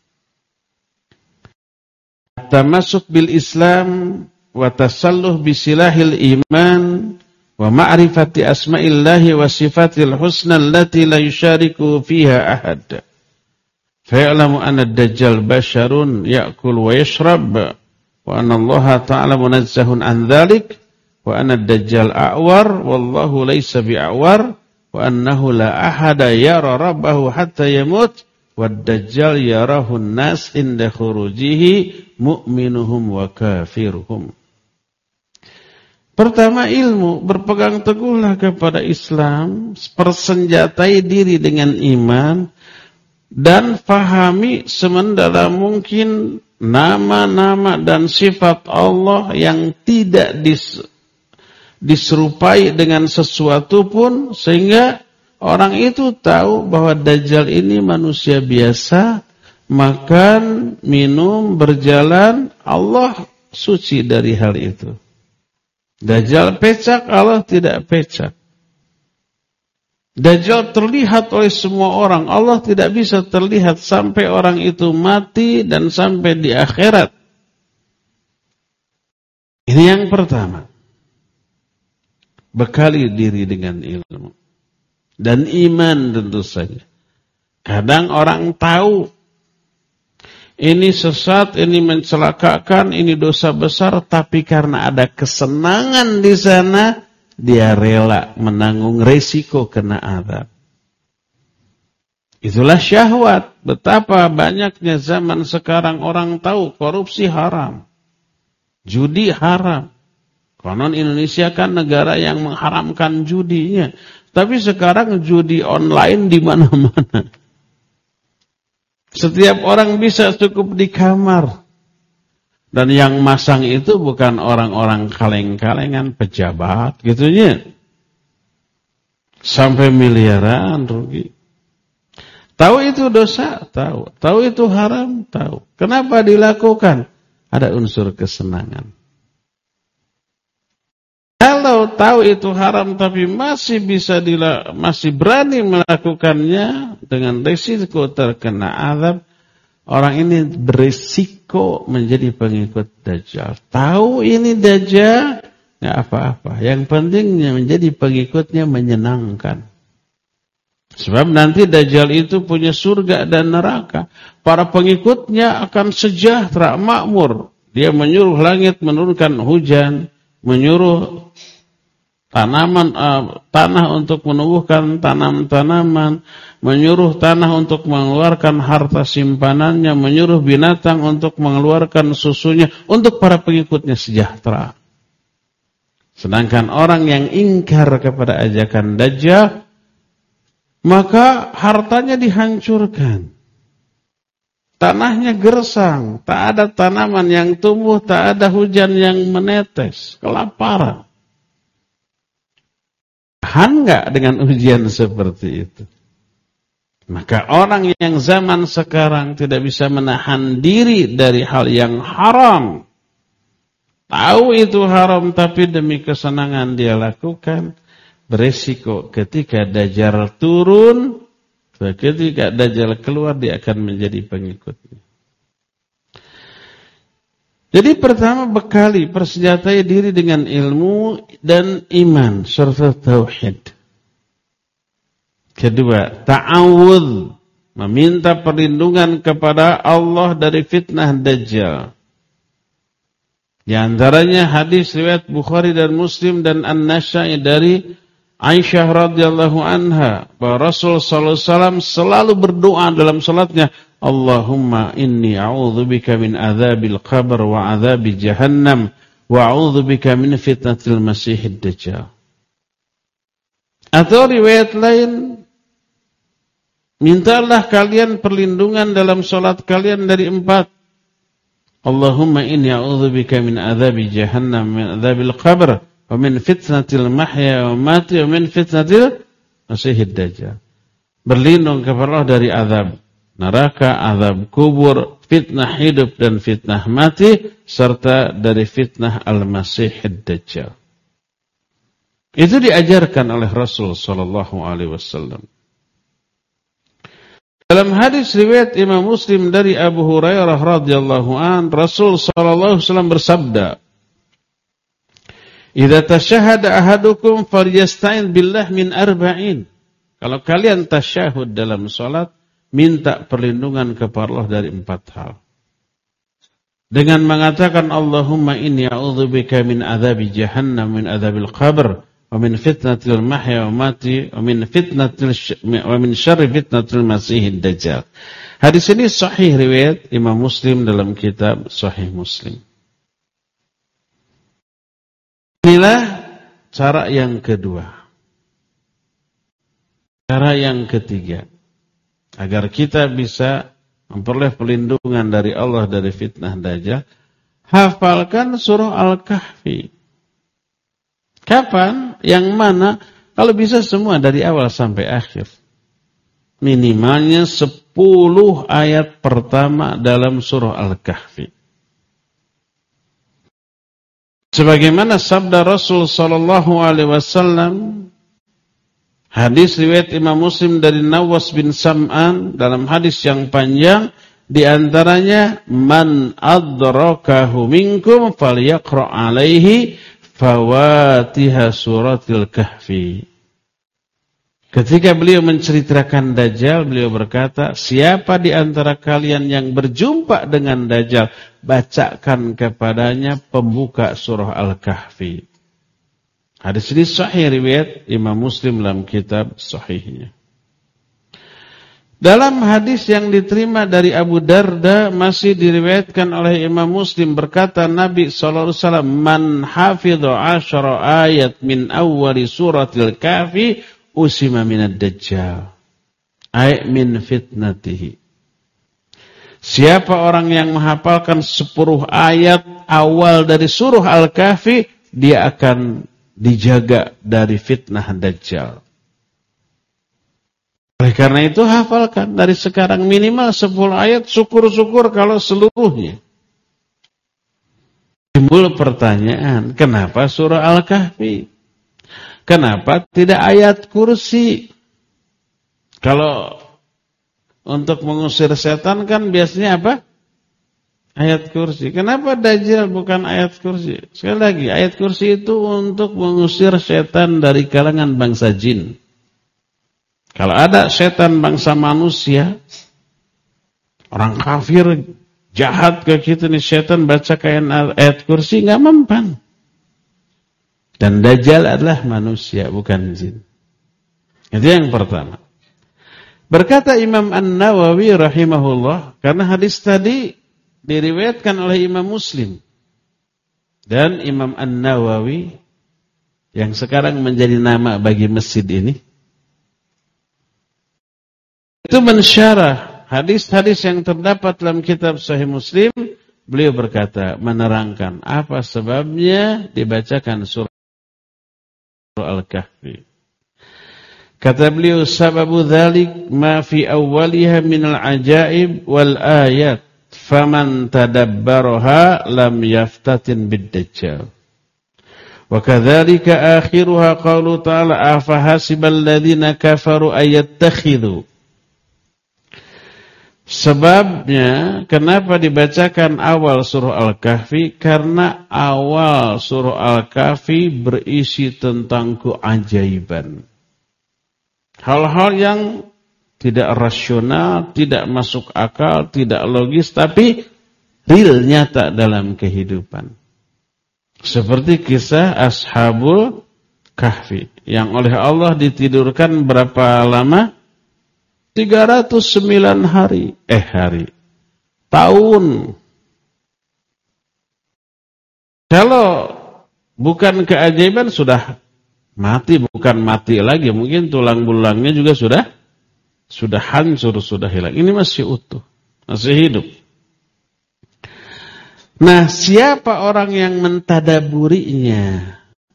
tamasuk bil Islam wa tasalluh bisilahil iman wa ma'rifati asma'illahi wa sifatil husna allati la yushariku fiha ahad. Fa'lamu anna ad-dajjal basharun ya'kul wa yashrab wa anna Allah ta'ala munazzahun an dhalik wa anna ad-dajjal a'war wallahu laysa bi'a'war wa annahu la ahada yara rabbahu hatta yamut wad-dajjal yarahun nas inda khurujihi mu'minuhum wa kafiruhum. Pertama, ilmu, berpegang teguhlah kepada Islam, persenjatai diri dengan iman, dan fahami semendalam mungkin nama-nama dan sifat Allah yang tidak diserupai dengan sesuatu pun, sehingga orang itu tahu bahwa Dajjal ini manusia biasa, makan, minum, berjalan, Allah suci dari hal itu. Dajjal pecak, Allah tidak pecak. Dajjal terlihat oleh semua orang, Allah tidak bisa terlihat sampai orang itu mati dan sampai di akhirat. Ini yang pertama. Bekali diri dengan ilmu dan iman tentu saja. Kadang orang tahu ini sesat, ini mencelakakan, ini dosa besar, tapi karena ada kesenangan di sana, dia rela menanggung resiko kena azab. Itulah syahwat. Betapa banyaknya zaman sekarang orang tahu korupsi haram, judi haram. Konon Indonesia kan negara yang mengharamkan judinya, tapi sekarang judi online di mana-mana. Setiap orang bisa cukup di kamar. Dan yang masang itu bukan orang-orang kaleng-kalengan pejabat gitunya. Sampai miliaran rugi. Tahu itu dosa? Tahu. Tahu itu haram? Tahu. Kenapa dilakukan? Ada unsur kesenangan. Kalau tahu itu haram tapi masih berani melakukannya dengan risiko terkena azab, orang ini berisiko menjadi pengikut Dajjal. Tahu ini Dajjal, enggak apa-apa. Yang pentingnya menjadi pengikutnya menyenangkan. Sebab nanti Dajjal itu punya surga dan neraka. Para pengikutnya akan sejahtera, makmur. Dia menyuruh langit menurunkan hujan, menyuruh tanah untuk menumbuhkan tanam-tanaman, menyuruh tanah untuk mengeluarkan harta simpanannya, menyuruh binatang untuk mengeluarkan susunya, untuk para pengikutnya sejahtera. Sedangkan orang yang ingkar kepada ajakan Dajjal, maka hartanya dihancurkan. Tanahnya gersang, tak ada tanaman yang tumbuh, tak ada hujan yang menetes, kelaparan. Tahan enggak dengan ujian seperti itu? Maka orang yang zaman sekarang tidak bisa menahan diri dari hal yang haram. Tahu itu haram tapi demi kesenangan dia lakukan. Beresiko ketika Dajjal turun, ketika Dajjal keluar dia akan menjadi pengikutnya. Jadi pertama, bekali, persenjatai diri dengan ilmu dan iman serta tauhid. Kedua, ta'awudz, meminta perlindungan kepada Allah dari fitnah Dajjal. Di antaranya hadis riwayat Bukhari dan Muslim dan An-Nasa'i dari Aisyah radhiyallahu anha, bahwa Rasul sallallahu alaihi wasallam selalu berdoa dalam salatnya, Allahumma inni a'udzubika min adzabil qabr wa adzabi jahannam wa a'udzubika min fitnatil masiihid dajjal. Atau riwayat lain, mintalah kalian perlindungan dalam salat kalian dari 4. Allahumma inni a'udzubika min adzabi jahannam, min adzabil qabr, wa min fitnatil mahya wa mati, wa min fitnatil masiihid dajjal. Berlindung kepada Allah dari azab neraka, azab kubur, fitnah hidup dan fitnah mati, serta dari fitnah al-masiihid dajjal. Itu diajarkan oleh Rasul sallallahu alaihi wasallam. Dalam hadis riwayat Imam Muslim dari Abu Hurairah radhiyallahu an, Rasul sallallahu alaihi wasallam bersabda, "Idza tasyahhada ahadukum falyasta'in billah min arba'in." Kalau kalian tasyahud dalam salat, minta perlindungan kepada Allah dari 4 hal. Dengan mengatakan Allahumma inni a'udzubika min adzabi jahannam, min adzabil qabr, wa min fitnatil mahya wa mati, wa min syarri fitnatil masiihid dajjal. Hadis ini sahih riwayat Imam Muslim dalam kitab Sahih Muslim. Inilah cara yang kedua. Cara yang ketiga, agar kita bisa memperoleh perlindungan dari Allah dari fitnah dajjal, hafalkan surah Al-Kahfi. Kapan? Yang mana? Kalau bisa semua dari awal sampai akhir. Minimalnya 10 ayat pertama dalam surah Al-Kahfi. Sebagaimana sabda Rasul sallallahu alaihi wasallam, hadis riwayat Imam Muslim dari Nawas bin Sam'an dalam hadis yang panjang, di antaranya man adrakahu minkum falyaqra alaihi fawatiha suratil kahfi. Ketika beliau menceritakan Dajjal, beliau berkata, siapa di antara kalian yang berjumpa dengan Dajjal, bacakan kepadanya pembuka surah Al-Kahfi. Hadis ini sahih riwayat Imam Muslim dalam kitab sahihnya. Dalam hadis yang diterima dari Abu Darda masih diriwayatkan oleh Imam Muslim, berkata Nabi sallallahu alaihi wasallam, "Man hafidha 10 ayat min awwali suratil Kahfi usima minad dajjal." Ay min fitnatihi. Siapa orang yang menghafalkan 10 ayat awal dari surah Al-Kahfi, dia akan dijaga dari fitnah dajjal. Oleh karena itu hafalkan dari sekarang minimal 10 ayat, syukur-syukur kalau seluruhnya. Timbul pertanyaan, kenapa surah Al-Kahfi? Kenapa tidak ayat kursi? Kalau untuk mengusir setan kan biasanya apa? Ayat kursi. Kenapa Dajjal bukan ayat kursi? Sekali lagi, ayat kursi itu untuk mengusir setan dari kalangan bangsa jin. Kalau ada setan bangsa manusia, orang kafir, jahat kayak gitu nih, setan baca kayak ayat kursi, nggak mempan. Dan Dajjal adalah manusia, bukan jin. Itu yang pertama. Berkata Imam An-Nawawi rahimahullah, karena hadis tadi diriwayatkan oleh Imam Muslim. Dan Imam An-Nawawi, yang sekarang menjadi nama bagi masjid ini, itu mensyarah hadis-hadis yang terdapat dalam kitab Sahih Muslim. Beliau berkata, menerangkan apa sebabnya dibacakan surah Al-Kahfi. Kata beliau, sababu dzalik ma fi awwaliha minal ajaib wal ayat, faman tadabbaraha lam yaftatin bid-dajjal. Wa kadzalika akhiruha qaulu ta'ala afahasibal ladzina kafaru ayattakhidhu. Sebabnya, kenapa dibacakan awal surah Al-Kahfi? Karena awal surah Al-Kahfi berisi tentang keajaiban. Hal-hal yang tidak rasional, tidak masuk akal, tidak logis, tapi real, nyata dalam kehidupan. Seperti kisah Ashabul Kahfi, yang oleh Allah ditidurkan berapa lama? 309 hari. Tahun. Kalau bukan keajaiban sudah mati, bukan mati lagi. Mungkin tulang belulangnya juga sudah Sudah hancur, sudah hilang. Ini masih utuh, masih hidup. Nah, siapa orang yang mentadaburinya,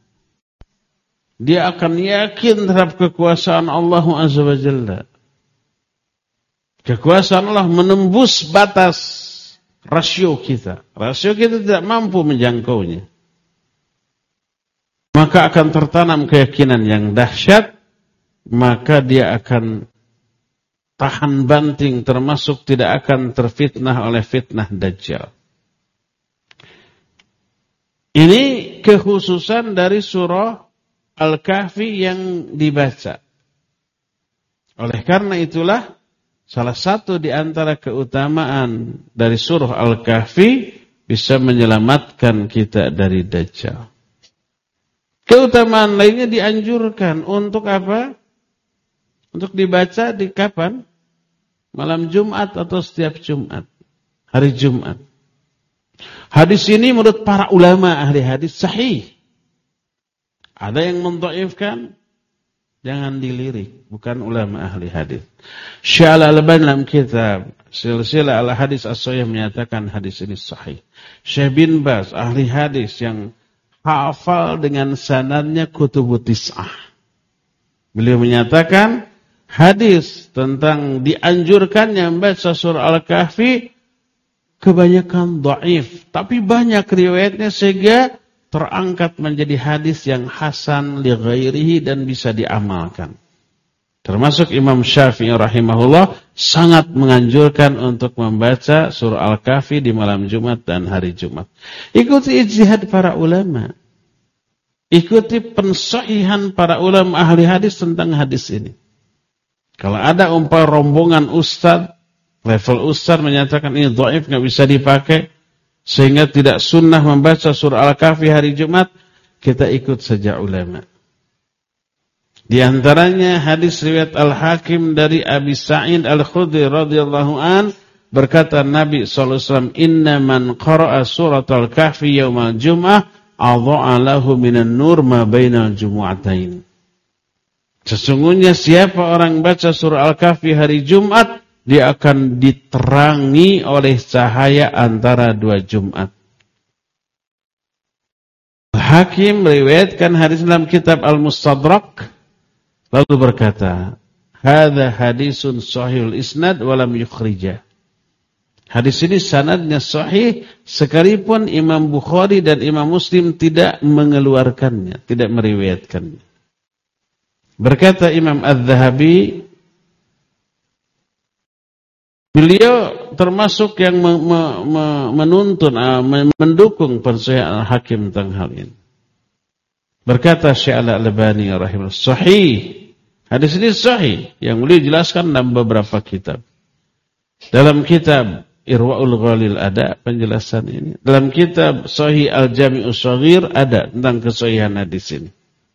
dia akan yakin terhadap kekuasaan Allah Azza wa Jalla. Kekuasaan Allah menembus batas rasio kita. Rasio kita tidak mampu menjangkaunya. Maka akan tertanam keyakinan yang dahsyat, maka dia akan tahan banting, termasuk tidak akan terfitnah oleh fitnah Dajjal. Ini kekhususan dari surah Al-Kahfi yang dibaca. Oleh karena itulah, salah satu di antara keutamaan dari surah Al-Kahfi bisa menyelamatkan kita dari Dajjal. Keutamaan lainnya dianjurkan untuk apa? Untuk dibaca di kapan? Malam Jumat atau setiap Jumat. Hari Jumat. Hadis ini menurut para ulama ahli hadis sahih. Ada yang mendhaifkan, jangan dilirik, bukan ulama ahli hadis. Syekh Al-Albani dalam kitab Silsilah Al-Hadis As-Shahihah menyatakan hadis ini sahih. Syekh bin Baz ahli hadis yang hafal dengan sanadnya kutubut tis'ah. Beliau menyatakan hadis tentang dianjurkannya membaca surah Al-Kahfi kebanyakan dhaif, tapi banyak riwayatnya sehingga terangkat menjadi hadis yang hasan li ghairihi dan bisa diamalkan. Termasuk Imam Syafi'i rahimahullah sangat menganjurkan untuk membaca surah Al-Kahfi di malam Jumat dan hari Jumat. Ikuti ijtihad para ulama. Ikuti pensahihan para ulama ahli hadis tentang hadis ini. Kalau ada rombongan ustaz, level ustaz menyatakan ini dhaif, nggak bisa dipakai, sehingga tidak sunnah membaca surah Al-Kahfi hari Jumat, kita ikut saja ulama. Di antaranya hadis riwayat Al-Hakim dari Abi Sa'id Al-Khudri radhiyallahu an, berkata Nabi sallallahu alaihi wasallam, "Inna man qara'a surat Al-Kahfi yaumal Jum'ah, adha'a lahu minan nur ma bainal jumu'atain." Sesungguhnya siapa orang baca surah Al-Kahfi hari Jumat, dia akan diterangi oleh cahaya antara dua Jumat. Hakim meriwayatkan hadis dalam kitab Al-Mustadrak, lalu berkata, "Hadza hadisun sahihul isnad wa lam yukhrija." Hadis ini sanadnya sahih, sekalipun Imam Bukhari dan Imam Muslim tidak mengeluarkannya, tidak meriwayatkannya. Berkata Imam Az-Zahabi, beliau termasuk yang menuntun, mendukung pensahihan Al-Hakim tentang hal ini. Berkata Syekh Al-Albani rahimahullah, sahih. Hadis ini sahih, yang beliau jelaskan dalam beberapa kitab. Dalam kitab Irwaul Ghalil ada penjelasan ini. Dalam kitab Sahih Al-Jami'us Shaghir ada tentang kesahihan hadis ini.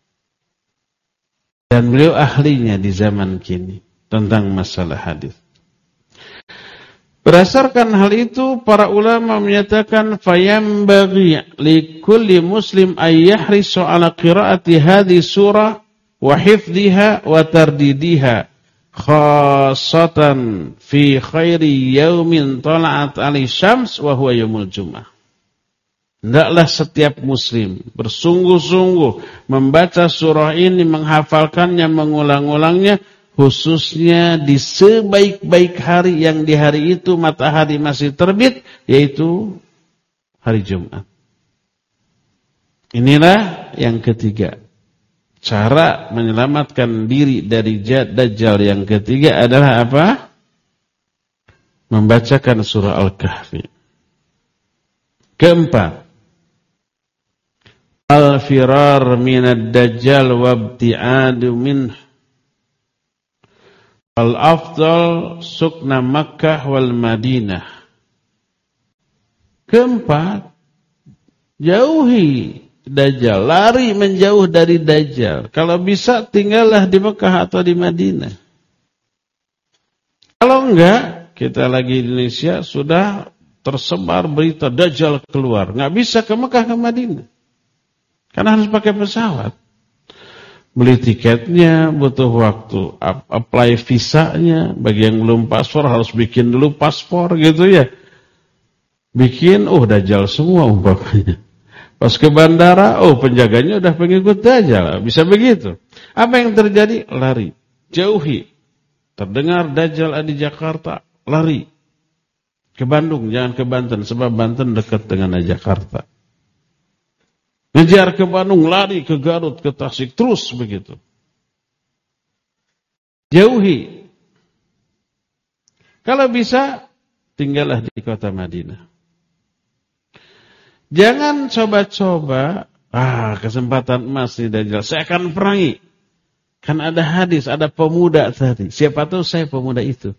Dan beliau ahlinya di zaman kini tentang masalah hadis. Berdasarkan hal itu, para ulama menyatakan fayambaghi likulli muslim ayyahrisu ala qiraati hadhihi surah wa hifdhiha wa tardidiha khassatan fi khairi yaumin tala'at alaihi syams wa huwa yaumul jum'ah. Hendaklah setiap muslim bersungguh-sungguh membaca surah ini, menghafalkannya, mengulang-ulangnya, khususnya di sebaik-baik hari yang di hari itu matahari masih terbit, yaitu hari Jumat. Inilah yang ketiga. Cara menyelamatkan diri dari Dajjal yang ketiga adalah apa? Membacakan surah Al-Kahfi. Keempat, al-firar minad Dajjal wabti'adu minhu. Al-afdal sukna Makkah wal Madinah. Keempat, jauhi Dajjal, lari menjauh dari Dajjal. Kalau bisa tinggallah di Mekah atau di Madinah. Kalau enggak, kita lagi di Indonesia sudah tersebar berita Dajjal keluar. Enggak bisa ke Mekah ke Madinah. Karena harus pakai pesawat. beli tiketnya butuh waktu, apply visanya, bagi yang belum paspor harus bikin dulu paspor gitu ya. Bikin, Dajjal semua umpamanya. Pas ke bandara, penjaganya udah pengikut Dajjal, bisa begitu. Apa yang terjadi? Lari, jauhi. Terdengar Dajjal ada di Jakarta, lari. Ke Bandung, jangan ke Banten, sebab Banten dekat dengan Jakarta. Ngejar ke Bandung, lari ke Garut, ke Tasik, terus begitu. Jauhi. Kalau bisa, tinggallah di kota Madinah. Jangan coba-coba, kesempatan emas nih Dajjal, saya akan perangi. Kan ada hadis, ada pemuda tadi. Siapa tahu saya pemuda itu.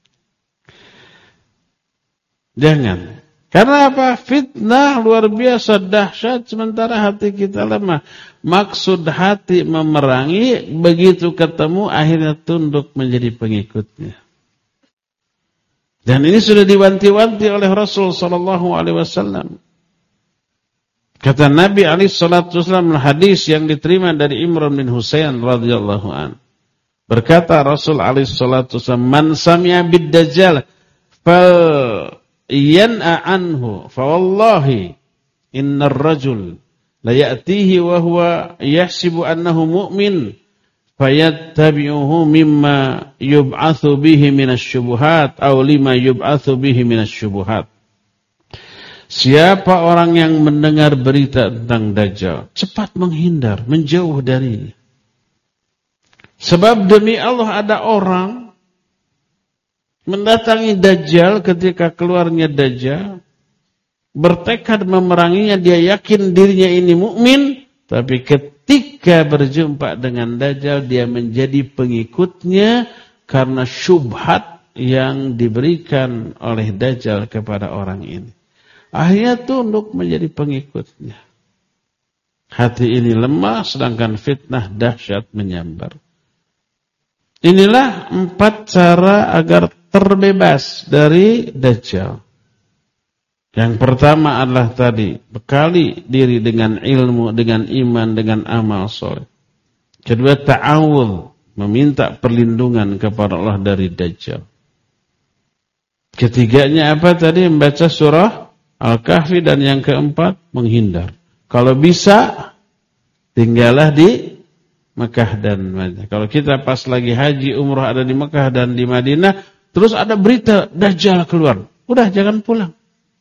Jangan. Karena apa? Fitnah luar biasa dahsyat sementara hati kita lemah. Maksud hati memerangi, begitu ketemu akhirnya tunduk menjadi pengikutnya. Dan ini sudah diwanti-wanti oleh Rasul sallallahu alaihi wasallam. Kata Nabi alaihi salatu wasallam hadis yang diterima dari Imran bin Husain radhiyallahu an. Berkata Rasul alaihi salatu wasallam, "Man sami'a bid-dajjal fal yan'a anhu, fa wallahi innar rajul la ya'tihi wa huwa yahsibu annahu mu'min fayattabi'uhu mimma yub'atsu bihi minasy-syubuhat aw lima yub'atsu bihi minasy-syubuhat." Siapa orang yang mendengar berita tentang Dajjal, cepat menghindar, menjauh darinya. Sebab demi Allah ada orang mendatangi Dajjal ketika keluarnya Dajjal, bertekad memeranginya, dia yakin dirinya ini mukmin, tapi ketika berjumpa dengan Dajjal dia menjadi pengikutnya karena syubhat yang diberikan oleh Dajjal kepada orang ini. Akhirnya tunduk menjadi pengikutnya. Hati ini lemah sedangkan fitnah dahsyat menyambar. Inilah 4 cara agar terbebas dari Dajjal. Yang pertama adalah tadi, bekali diri dengan ilmu, dengan iman, dengan amal soleh. Kedua, ta'awudz, meminta perlindungan kepada Allah dari Dajjal. Ketiganya apa tadi? Membaca surah Al-Kahfi, dan yang keempat menghindar. Kalau bisa tinggallah di Mekah dan Madinah. Kalau kita pas lagi haji umrah ada di Mekah dan di Madinah, terus ada berita Dajjal keluar, udah jangan pulang.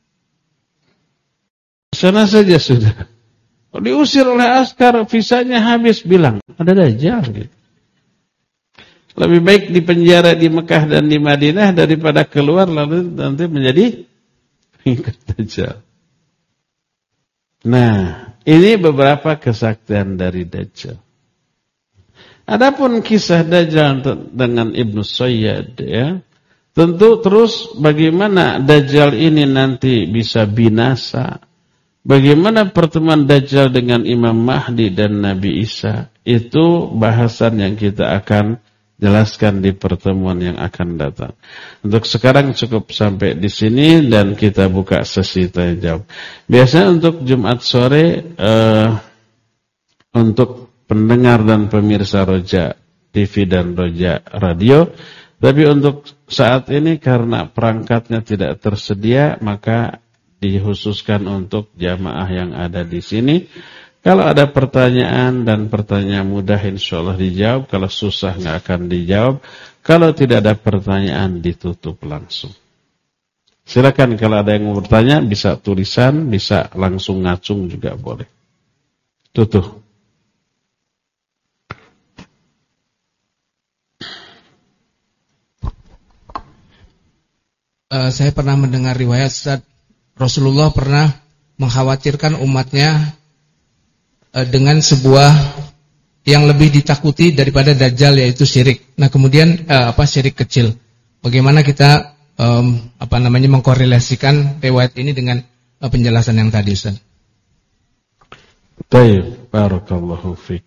Sana saja sudah. Diusir oleh askar, visanya habis, bilang ada Dajjal gitu. Lebih baik di penjara di Mekah dan di Madinah daripada keluar lalu nanti menjadi ikut Dajjal. Nah, ini beberapa kesaktian dari Dajjal. Adapun kisah Dajjal dengan Ibnu Sayyad, ya, tentu terus bagaimana Dajjal ini nanti bisa binasa, bagaimana pertemuan Dajjal dengan Imam Mahdi dan Nabi Isa, itu bahasan yang kita akan jelaskan di pertemuan yang akan datang. Untuk sekarang cukup sampai di sini dan kita buka sesi tanya jawab. Biasanya untuk Jumat sore untuk pendengar dan pemirsa Roja TV dan Roja Radio, tapi untuk saat ini karena perangkatnya tidak tersedia, maka dikhususkan untuk jamaah yang ada di sini. Kalau ada pertanyaan dan pertanyaan mudah insyaallah dijawab, kalau susah nggak akan dijawab. Kalau tidak ada pertanyaan ditutup langsung. Silakan kalau ada yang mau bertanya, bisa tulisan, bisa langsung ngacung juga boleh. Tutup. Saya pernah mendengar riwayat Ustaz, Rasulullah pernah mengkhawatirkan umatnya dengan sebuah yang lebih ditakuti daripada Dajjal, yaitu syirik. Nah, kemudian syirik kecil. Bagaimana kita mengkorelasikan riwayat ini dengan penjelasan yang tadi, Ustaz? Baik, barakallahu fiik.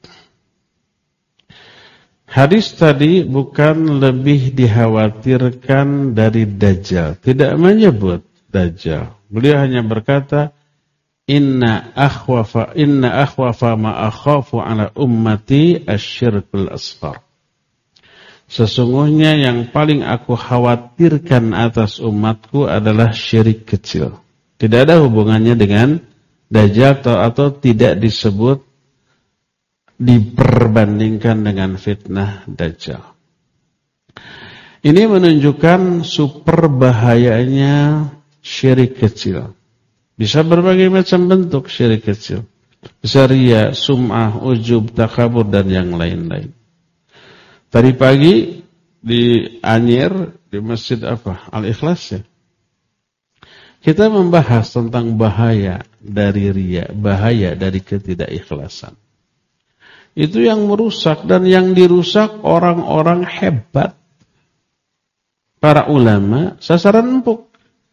Hadis tadi bukan lebih dikhawatirkan dari Dajjal, tidak menyebut Dajjal. Beliau hanya berkata, inna akhwafa ma akhafu ala ummati asyirkul asghar. Sesungguhnya yang paling aku khawatirkan atas umatku adalah syirik kecil. Tidak ada hubungannya dengan Dajjal atau tidak disebut diperbandingkan dengan fitnah Dajjal. Ini menunjukkan super bahayanya syirik kecil. Bisa berbagai macam bentuk syirik kecil. Bisa riya, sum'ah, ujub, takabur dan yang lain-lain. Tadi pagi di Anyer, di Masjid Al-Ikhlas ya. Kita membahas tentang bahaya dari riya, bahaya dari ketidakikhlasan. Itu yang merusak dan yang dirusak orang-orang hebat. Para ulama sasaran empuk.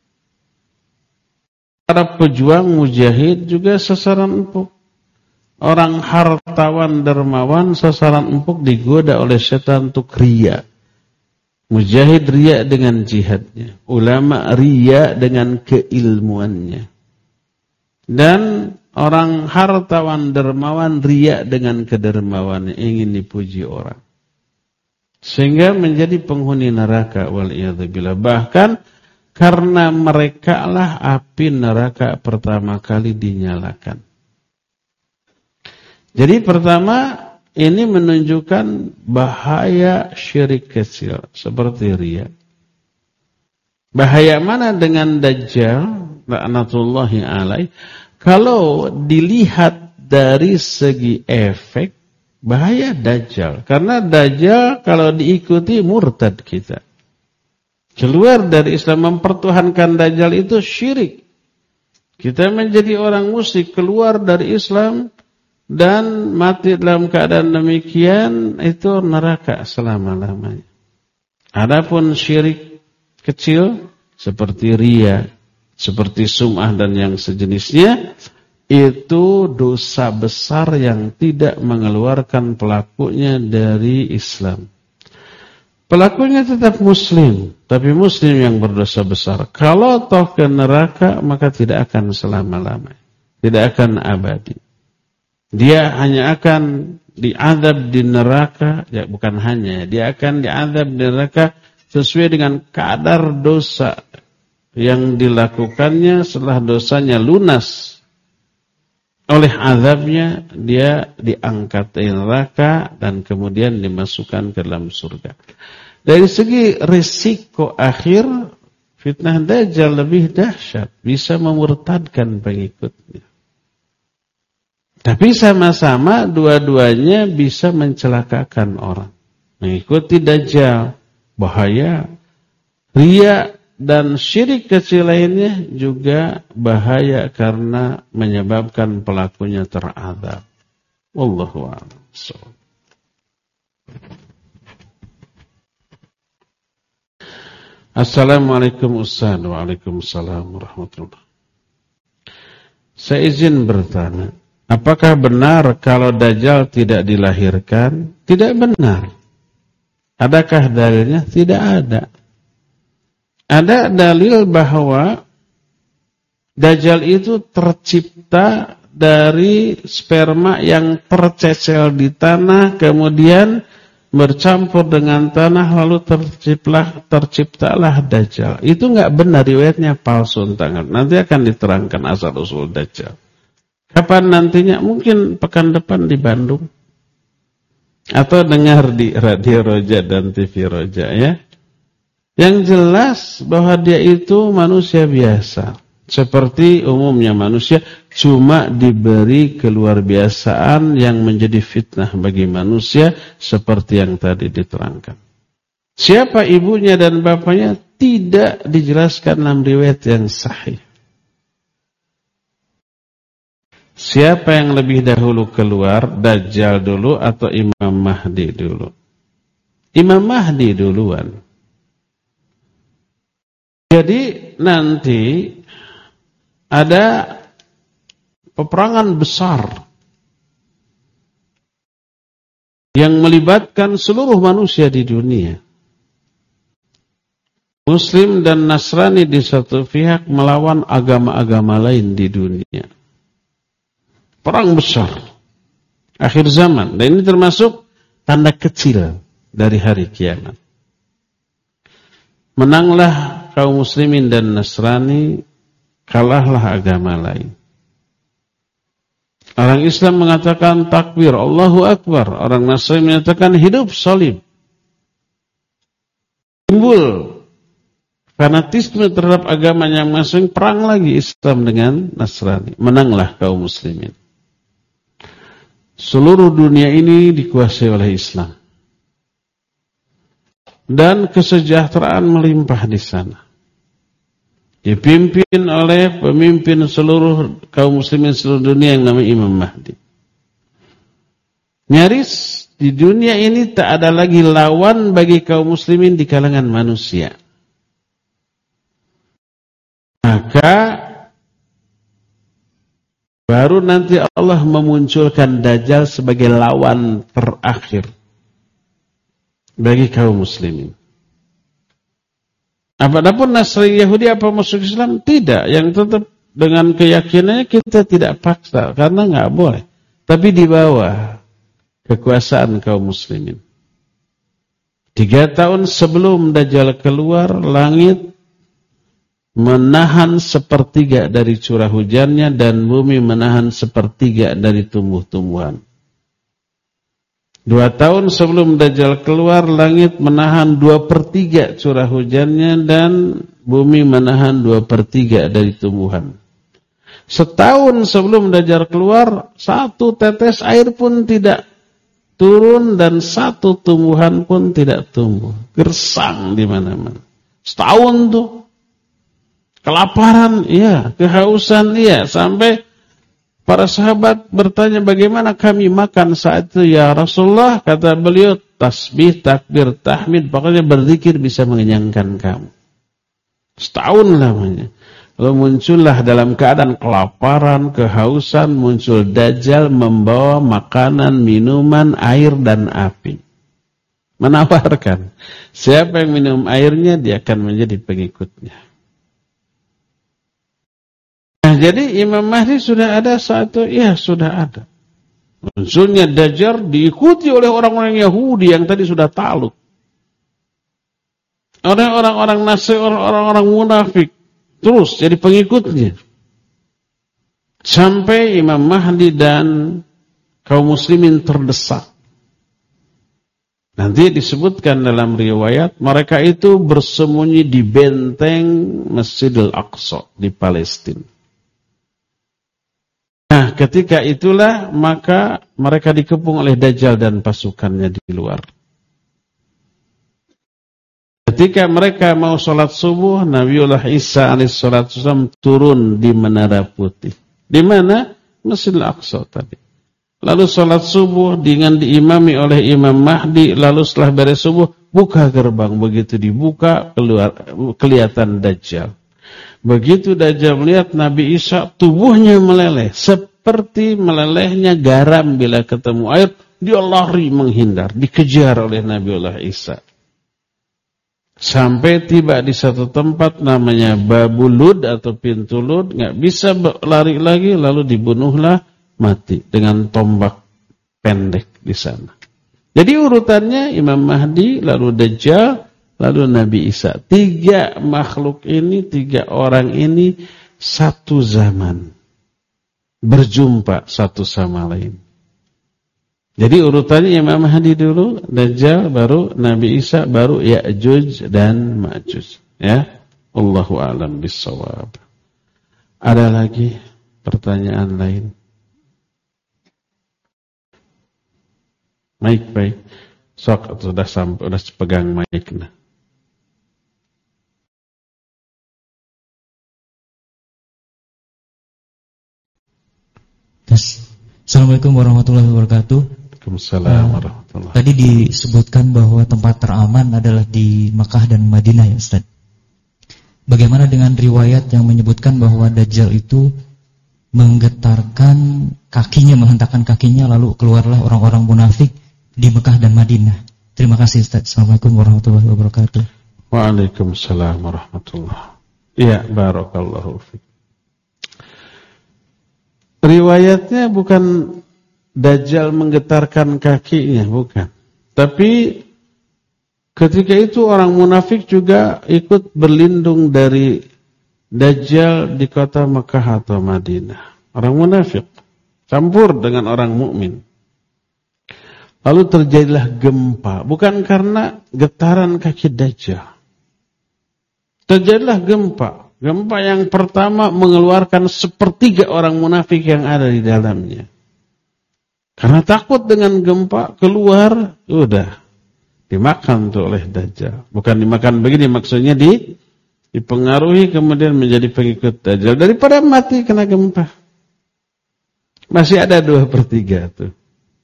Para pejuang mujahid juga sasaran empuk. Orang hartawan dermawan sasaran empuk digoda oleh setan untuk riya. Mujahid riya dengan jihadnya, ulama riya dengan keilmuannya. Dan orang hartawan dermawan riya dengan kedermawannya, ingin dipuji orang. Sehingga menjadi penghuni neraka wal'iyadzubillah. Bahkan karena merekalah api neraka pertama kali dinyalakan. Jadi pertama ini menunjukkan bahaya syirik kecil seperti riya. Bahaya mana dengan Dajjal laknatullahi alaih? Kalau dilihat dari segi efek, bahaya Dajjal. Karena Dajjal kalau diikuti murtad kita. Keluar dari Islam, mempertuhankan Dajjal itu syirik. Kita menjadi orang musyrik, keluar dari Islam dan mati dalam keadaan demikian, itu neraka selama-lamanya. Adapun syirik kecil seperti riya, seperti sum'ah dan yang sejenisnya, itu dosa besar yang tidak mengeluarkan pelakunya dari Islam. Pelakunya tetap muslim, tapi muslim yang berdosa besar. Kalau toh ke neraka, maka tidak akan selama-lamanya, tidak akan abadi. Dia hanya akan diazab di neraka, ya bukan hanya, dia akan diazab di neraka sesuai dengan kadar dosa yang dilakukannya. Setelah dosanya lunas oleh azabnya, dia diangkat dari neraka dan kemudian dimasukkan ke dalam surga. Dari segi risiko akhir, fitnah Dajjal lebih dahsyat, bisa memurtadkan pengikutnya. Tapi sama-sama dua-duanya bisa mencelakakan orang. Mengikuti Dajjal, bahaya. Riya dan syirik kecil lainnya juga bahaya karena menyebabkan pelakunya terazab. Wallahu a'lam. Assalamualaikum Ustaz. Waalaikumsalam warahmatullahi. Saya izin bertanya, apakah benar kalau Dajjal tidak dilahirkan? Tidak benar. Adakah dalilnya? Tidak ada. Ada dalil bahwa Dajjal itu tercipta dari sperma yang tercecel di tanah, kemudian bercampur dengan tanah, lalu terciptalah Dajjal. Itu enggak benar, riwayatnya palsu. Nanti akan diterangkan asal-usul Dajjal. Kapan nantinya? Mungkin pekan depan di Bandung. Atau dengar di Radio Roja dan TV Roja ya. Yang jelas bahwa dia itu manusia biasa. Seperti umumnya manusia, cuma diberi keluarbiasaan yang menjadi fitnah bagi manusia seperti yang tadi diterangkan. Siapa ibunya dan bapaknya tidak dijelaskan dalam riwayat yang sahih. Siapa yang lebih dahulu keluar, Dajjal dulu atau Imam Mahdi dulu? Imam Mahdi duluan. Jadi nanti ada peperangan besar yang melibatkan seluruh manusia di dunia. Muslim dan Nasrani di satu pihak melawan agama-agama lain di dunia. perang besar, akhir zaman. Dan ini termasuk tanda kecil dari hari kiamat. Menanglah kaum muslimin dan Nasrani, kalahlah agama lain. Orang Islam mengatakan takbir, Allahu Akbar. Orang Nasrani menyatakan hidup salib. Timbul fanatisme terhadap agamanya masing-masing, perang lagi Islam dengan Nasrani. Menanglah kaum muslimin. Seluruh dunia ini dikuasai oleh Islam. Dan kesejahteraan melimpah di sana. Dipimpin oleh pemimpin seluruh kaum muslimin seluruh dunia yang namanya Imam Mahdi. Nyaris di dunia ini tak ada lagi lawan bagi kaum muslimin di kalangan manusia. Maka baru nanti Allah memunculkan Dajjal sebagai lawan terakhir bagi kaum muslimin. Apapun Nasrani, Yahudi apa masuk Islam, tidak. Yang tetap dengan keyakinannya kita tidak paksa, karena nggak boleh. Tapi di bawah kekuasaan kaum muslimin. 3 tahun sebelum Dajjal keluar, langit menahan 1/3 dari curah hujannya dan bumi menahan 1/3 dari tumbuh-tumbuhan. 2 tahun sebelum Dajjal keluar, langit menahan 2/3 curah hujannya dan bumi menahan 2/3 dari tumbuhan. Setahun sebelum Dajjal keluar, 1 tetes air pun tidak turun dan 1 tumbuhan pun tidak tumbuh. Gersang di mana-mana. Setahun tuh. Kelaparan, iya. Kehausan, iya. Sampai para sahabat bertanya, bagaimana kami makan saat itu ya Rasulullah? Kata beliau, tasbih, takbir, tahmid, pokoknya berzikir bisa mengenyangkan kamu. Setahun lamanya. Lalu muncullah dalam keadaan kelaparan, kehausan, muncul Dajjal membawa makanan, minuman, air dan api. Menawarkan, siapa yang minum airnya dia akan menjadi pengikutnya. Nah, jadi Imam Mahdi sudah ada saat itu, ya sudah ada. Munculnya Dajjal diikuti oleh orang-orang Yahudi yang tadi sudah takluk. Orang-orang Nasr, orang-orang munafik terus jadi pengikutnya. Sampai Imam Mahdi dan kaum muslimin terdesak. Nanti disebutkan dalam riwayat, mereka itu bersembunyi di benteng Masjidil Aqsa di Palestina. Nah, ketika itulah maka mereka dikepung oleh Dajjal dan pasukannya di luar. Ketika mereka mau sholat subuh, Nabiullah Isa alaihissalam turun di Menara Putih. Di mana? Masjidil Aqsa tadi. Lalu sholat subuh dengan diimami oleh Imam Mahdi. Lalu setelah beres subuh, buka gerbang. Begitu dibuka, keluar kelihatan Dajjal. Begitu Dajjal melihat Nabi Isa, tubuhnya meleleh. Seperti melelehnya garam bila ketemu air. Dia lari menghindar. Dikejar oleh Nabiullah Isa. Sampai tiba di satu tempat namanya Babul Lud atau pintu Lud. Nggak bisa lari lagi. Lalu dibunuhlah, mati dengan tombak pendek di sana. Jadi urutannya Imam Mahdi, lalu Dajjal, lalu Nabi Isa. 3 makhluk ini, 3 orang ini satu zaman berjumpa satu sama lain. Jadi urutannya Imam Mahdi dulu, Dajjal, baru Nabi Isa, baru Ya'juj dan Ma'juj. Ya, Allahu a'lam bissawab. Ada lagi pertanyaan lain? Baik. Sok sudah sampai, sudah pegang mic nah. Assalamualaikum warahmatullahi wabarakatuh. Waalaikumsalam warahmatullahi. Tadi disebutkan bahwa tempat teraman adalah di Makkah dan Madinah ya Ustaz. Bagaimana dengan riwayat yang menyebutkan bahwa Dajjal itu menggetarkan kakinya, menghentakkan kakinya, lalu keluarlah orang-orang munafik di Makkah dan Madinah. Terima kasih Ustaz. Assalamualaikum warahmatullahi wabarakatuh. riwayatnya bukan Dajjal menggetarkan kakinya, bukan. Tapi ketika itu orang munafik juga ikut berlindung dari Dajjal di kota Mekah atau Madinah. Orang munafik campur dengan orang mukmin. Lalu terjadilah gempa, bukan karena getaran kaki Dajjal. Terjadilah gempa. Gempa yang pertama mengeluarkan 1/3 orang munafik yang ada di dalamnya. Karena takut dengan gempa, keluar, udah dimakan tuh oleh Dajjal. Bukan dimakan begini, maksudnya dipengaruhi kemudian menjadi pengikut Dajjal. Daripada mati kena gempa. Masih ada 2/3 tuh.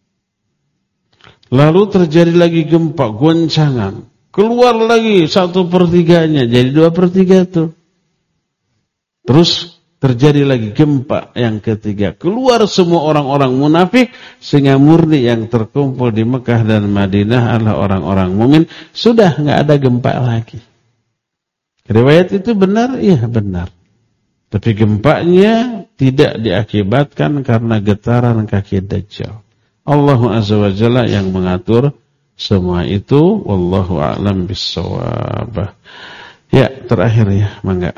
Lalu terjadi lagi gempa, goncangan. Keluar lagi 1/3-nya, jadi 2/3 tuh. Terus terjadi lagi gempa yang ketiga. Keluar semua orang-orang munafik sehingga murni yang terkumpul di Mekah dan Madinah adalah orang-orang mukmin. Sudah enggak ada gempa lagi. Riwayat itu benar? Iya, benar. Tapi gempanya tidak diakibatkan karena getaran kaki Dajjal. Allah Azza wa Jalla yang mengatur semua itu. Wallahu a'lam bissawab. Ya, terakhir ya, mangga.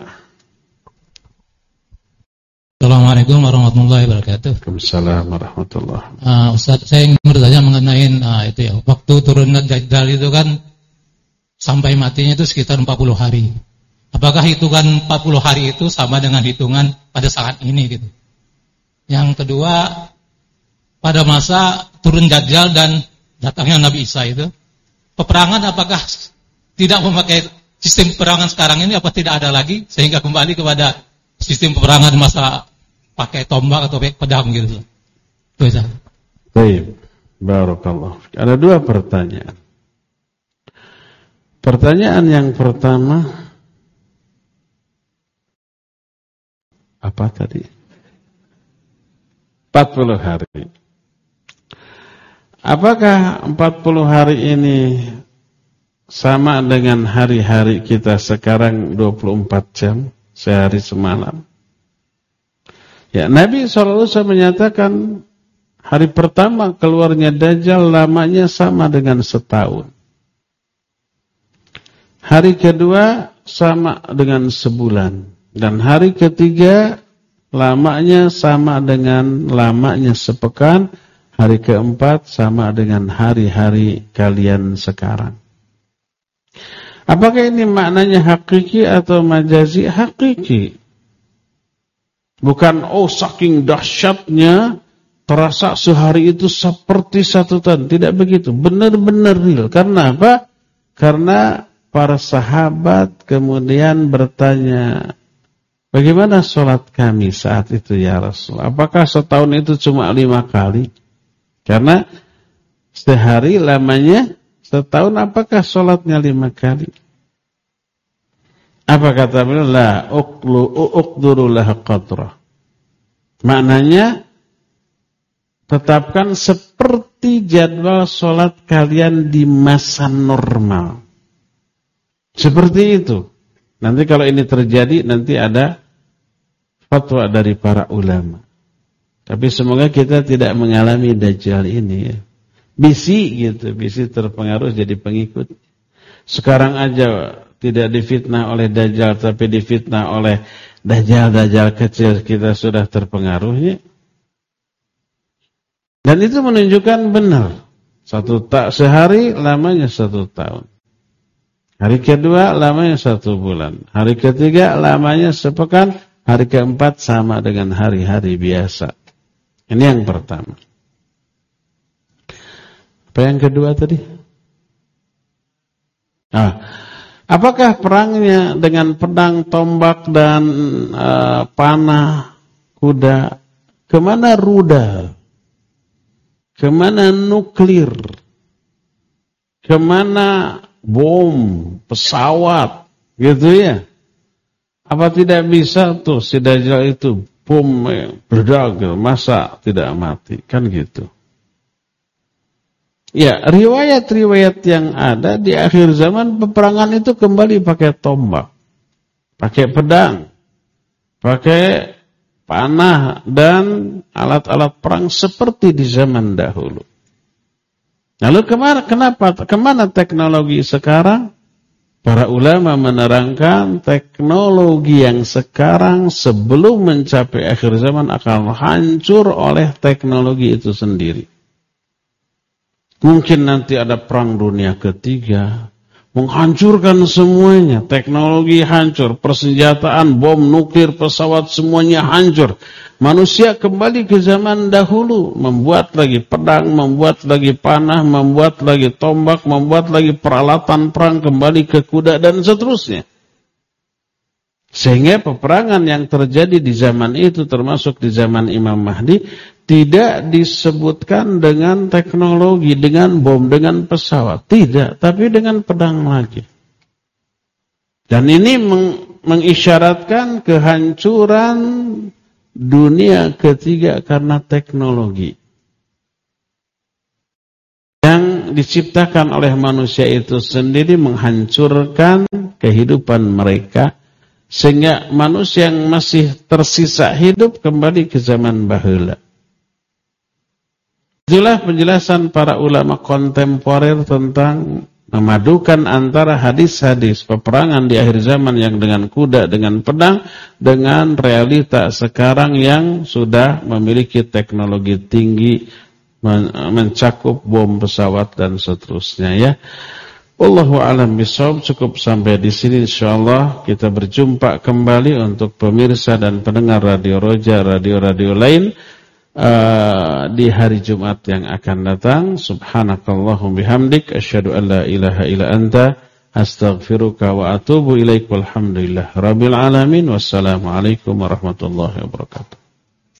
Assalamualaikum warahmatullahi wabarakatuh. Waalaikumsalam warahmatullahi wabarakatuh. Ustaz, saya ingin bertanya mengenai itu ya, waktu turunnya Dajjal itu kan sampai matinya itu sekitar 40 hari. Apakah hitungan 40 hari itu sama dengan hitungan pada saat ini gitu? Yang kedua, pada masa turun Dajjal dan datangnya Nabi Isa itu, peperangan apakah tidak memakai sistem peperangan sekarang ini, apa tidak ada lagi sehingga kembali kepada sistem peperangan masa pakai tombak atau pedang gitu. Itu saja. Baik. Barakallah. Ada 2 pertanyaan. Pertanyaan yang pertama, apa tadi? 40 hari. Apakah 40 hari ini sama dengan hari-hari kita sekarang 24 jam, sehari semalam? Ya, Nabi SAW menyatakan hari pertama keluarnya Dajjal lamanya sama dengan setahun. Hari kedua sama dengan sebulan. Dan hari ketiga lamanya sama dengan lamanya sepekan. Hari keempat sama dengan hari-hari kalian sekarang. Apakah ini maknanya hakiki atau majazi? Hakiki. Bukan, saking dahsyatnya terasa sehari itu seperti 1 tahun. Tidak begitu. Benar-benar real. Karena apa? Karena para sahabat kemudian bertanya, bagaimana sholat kami saat itu ya Rasul? Apakah setahun itu cuma 5 kali? Karena sehari lamanya setahun, apakah sholatnya 5 kali? Apa kata beliau? La uqduru laha qadrah. Maknanya, tetapkan seperti jadwal sholat kalian di masa normal. Seperti itu. Nanti kalau ini terjadi, nanti ada fatwa dari para ulama. Tapi semoga kita tidak mengalami Dajjal ini ya. Bisi gitu, bisi terpengaruh jadi pengikut. Sekarang aja tidak difitnah oleh Dajjal, tapi difitnah oleh Dajjal kecil, kita sudah terpengaruhnya. Dan itu menunjukkan benar. Sehari lamanya 1 tahun. Hari kedua lamanya 1 bulan. Hari ketiga lamanya sepekan. Hari keempat sama dengan hari-hari biasa. Ini yang pertama. Apa yang kedua tadi? Apakah perangnya dengan pedang, tombak, dan panah, kuda? Kemana rudal? Kemana nuklir? Kemana bom, pesawat? Gitu ya? Apa tidak bisa tuh si Dajjal itu bom berdagang, masa tidak mati? Kan gitu. Ya, riwayat-riwayat yang ada di akhir zaman peperangan itu kembali pakai tombak, pakai pedang, pakai panah, dan alat-alat perang seperti di zaman dahulu. Lalu kemana teknologi sekarang? Para ulama menerangkan teknologi yang sekarang sebelum mencapai akhir zaman akan hancur oleh teknologi itu sendiri. Mungkin nanti ada perang dunia ketiga, menghancurkan semuanya, teknologi hancur, persenjataan, bom nuklir, pesawat, semuanya hancur. Manusia kembali ke zaman dahulu, membuat lagi pedang, membuat lagi panah, membuat lagi tombak, membuat lagi peralatan perang, kembali ke kuda dan seterusnya. Sehingga peperangan yang terjadi di zaman itu, termasuk di zaman Imam Mahdi, tidak disebutkan dengan teknologi, dengan bom, dengan pesawat. Tidak, tapi dengan pedang lagi. Dan ini mengisyaratkan kehancuran dunia ketiga karena teknologi. Yang diciptakan oleh manusia itu sendiri menghancurkan kehidupan mereka, sehingga manusia yang masih tersisa hidup kembali ke zaman baheula. Itulah penjelasan para ulama kontemporer tentang memadukan antara hadis-hadis peperangan di akhir zaman yang dengan kuda, dengan pedang, dengan realita sekarang yang sudah memiliki teknologi tinggi, mencakup bom, pesawat, dan seterusnya, ya. Wallahu a'lam bishawab. Cukup sampai di sini, insyaallah kita berjumpa kembali untuk pemirsa dan pendengar Radio Roja, radio-radio lain di hari Jumat yang akan datang. Subhanakallahum bihamdik, asyhadu an la ilaha illa anta, astaghfiruka wa atubu ilaik. Walhamdulillah rabbil alamin. Wassalamualaikum warahmatullahi wabarakatuh.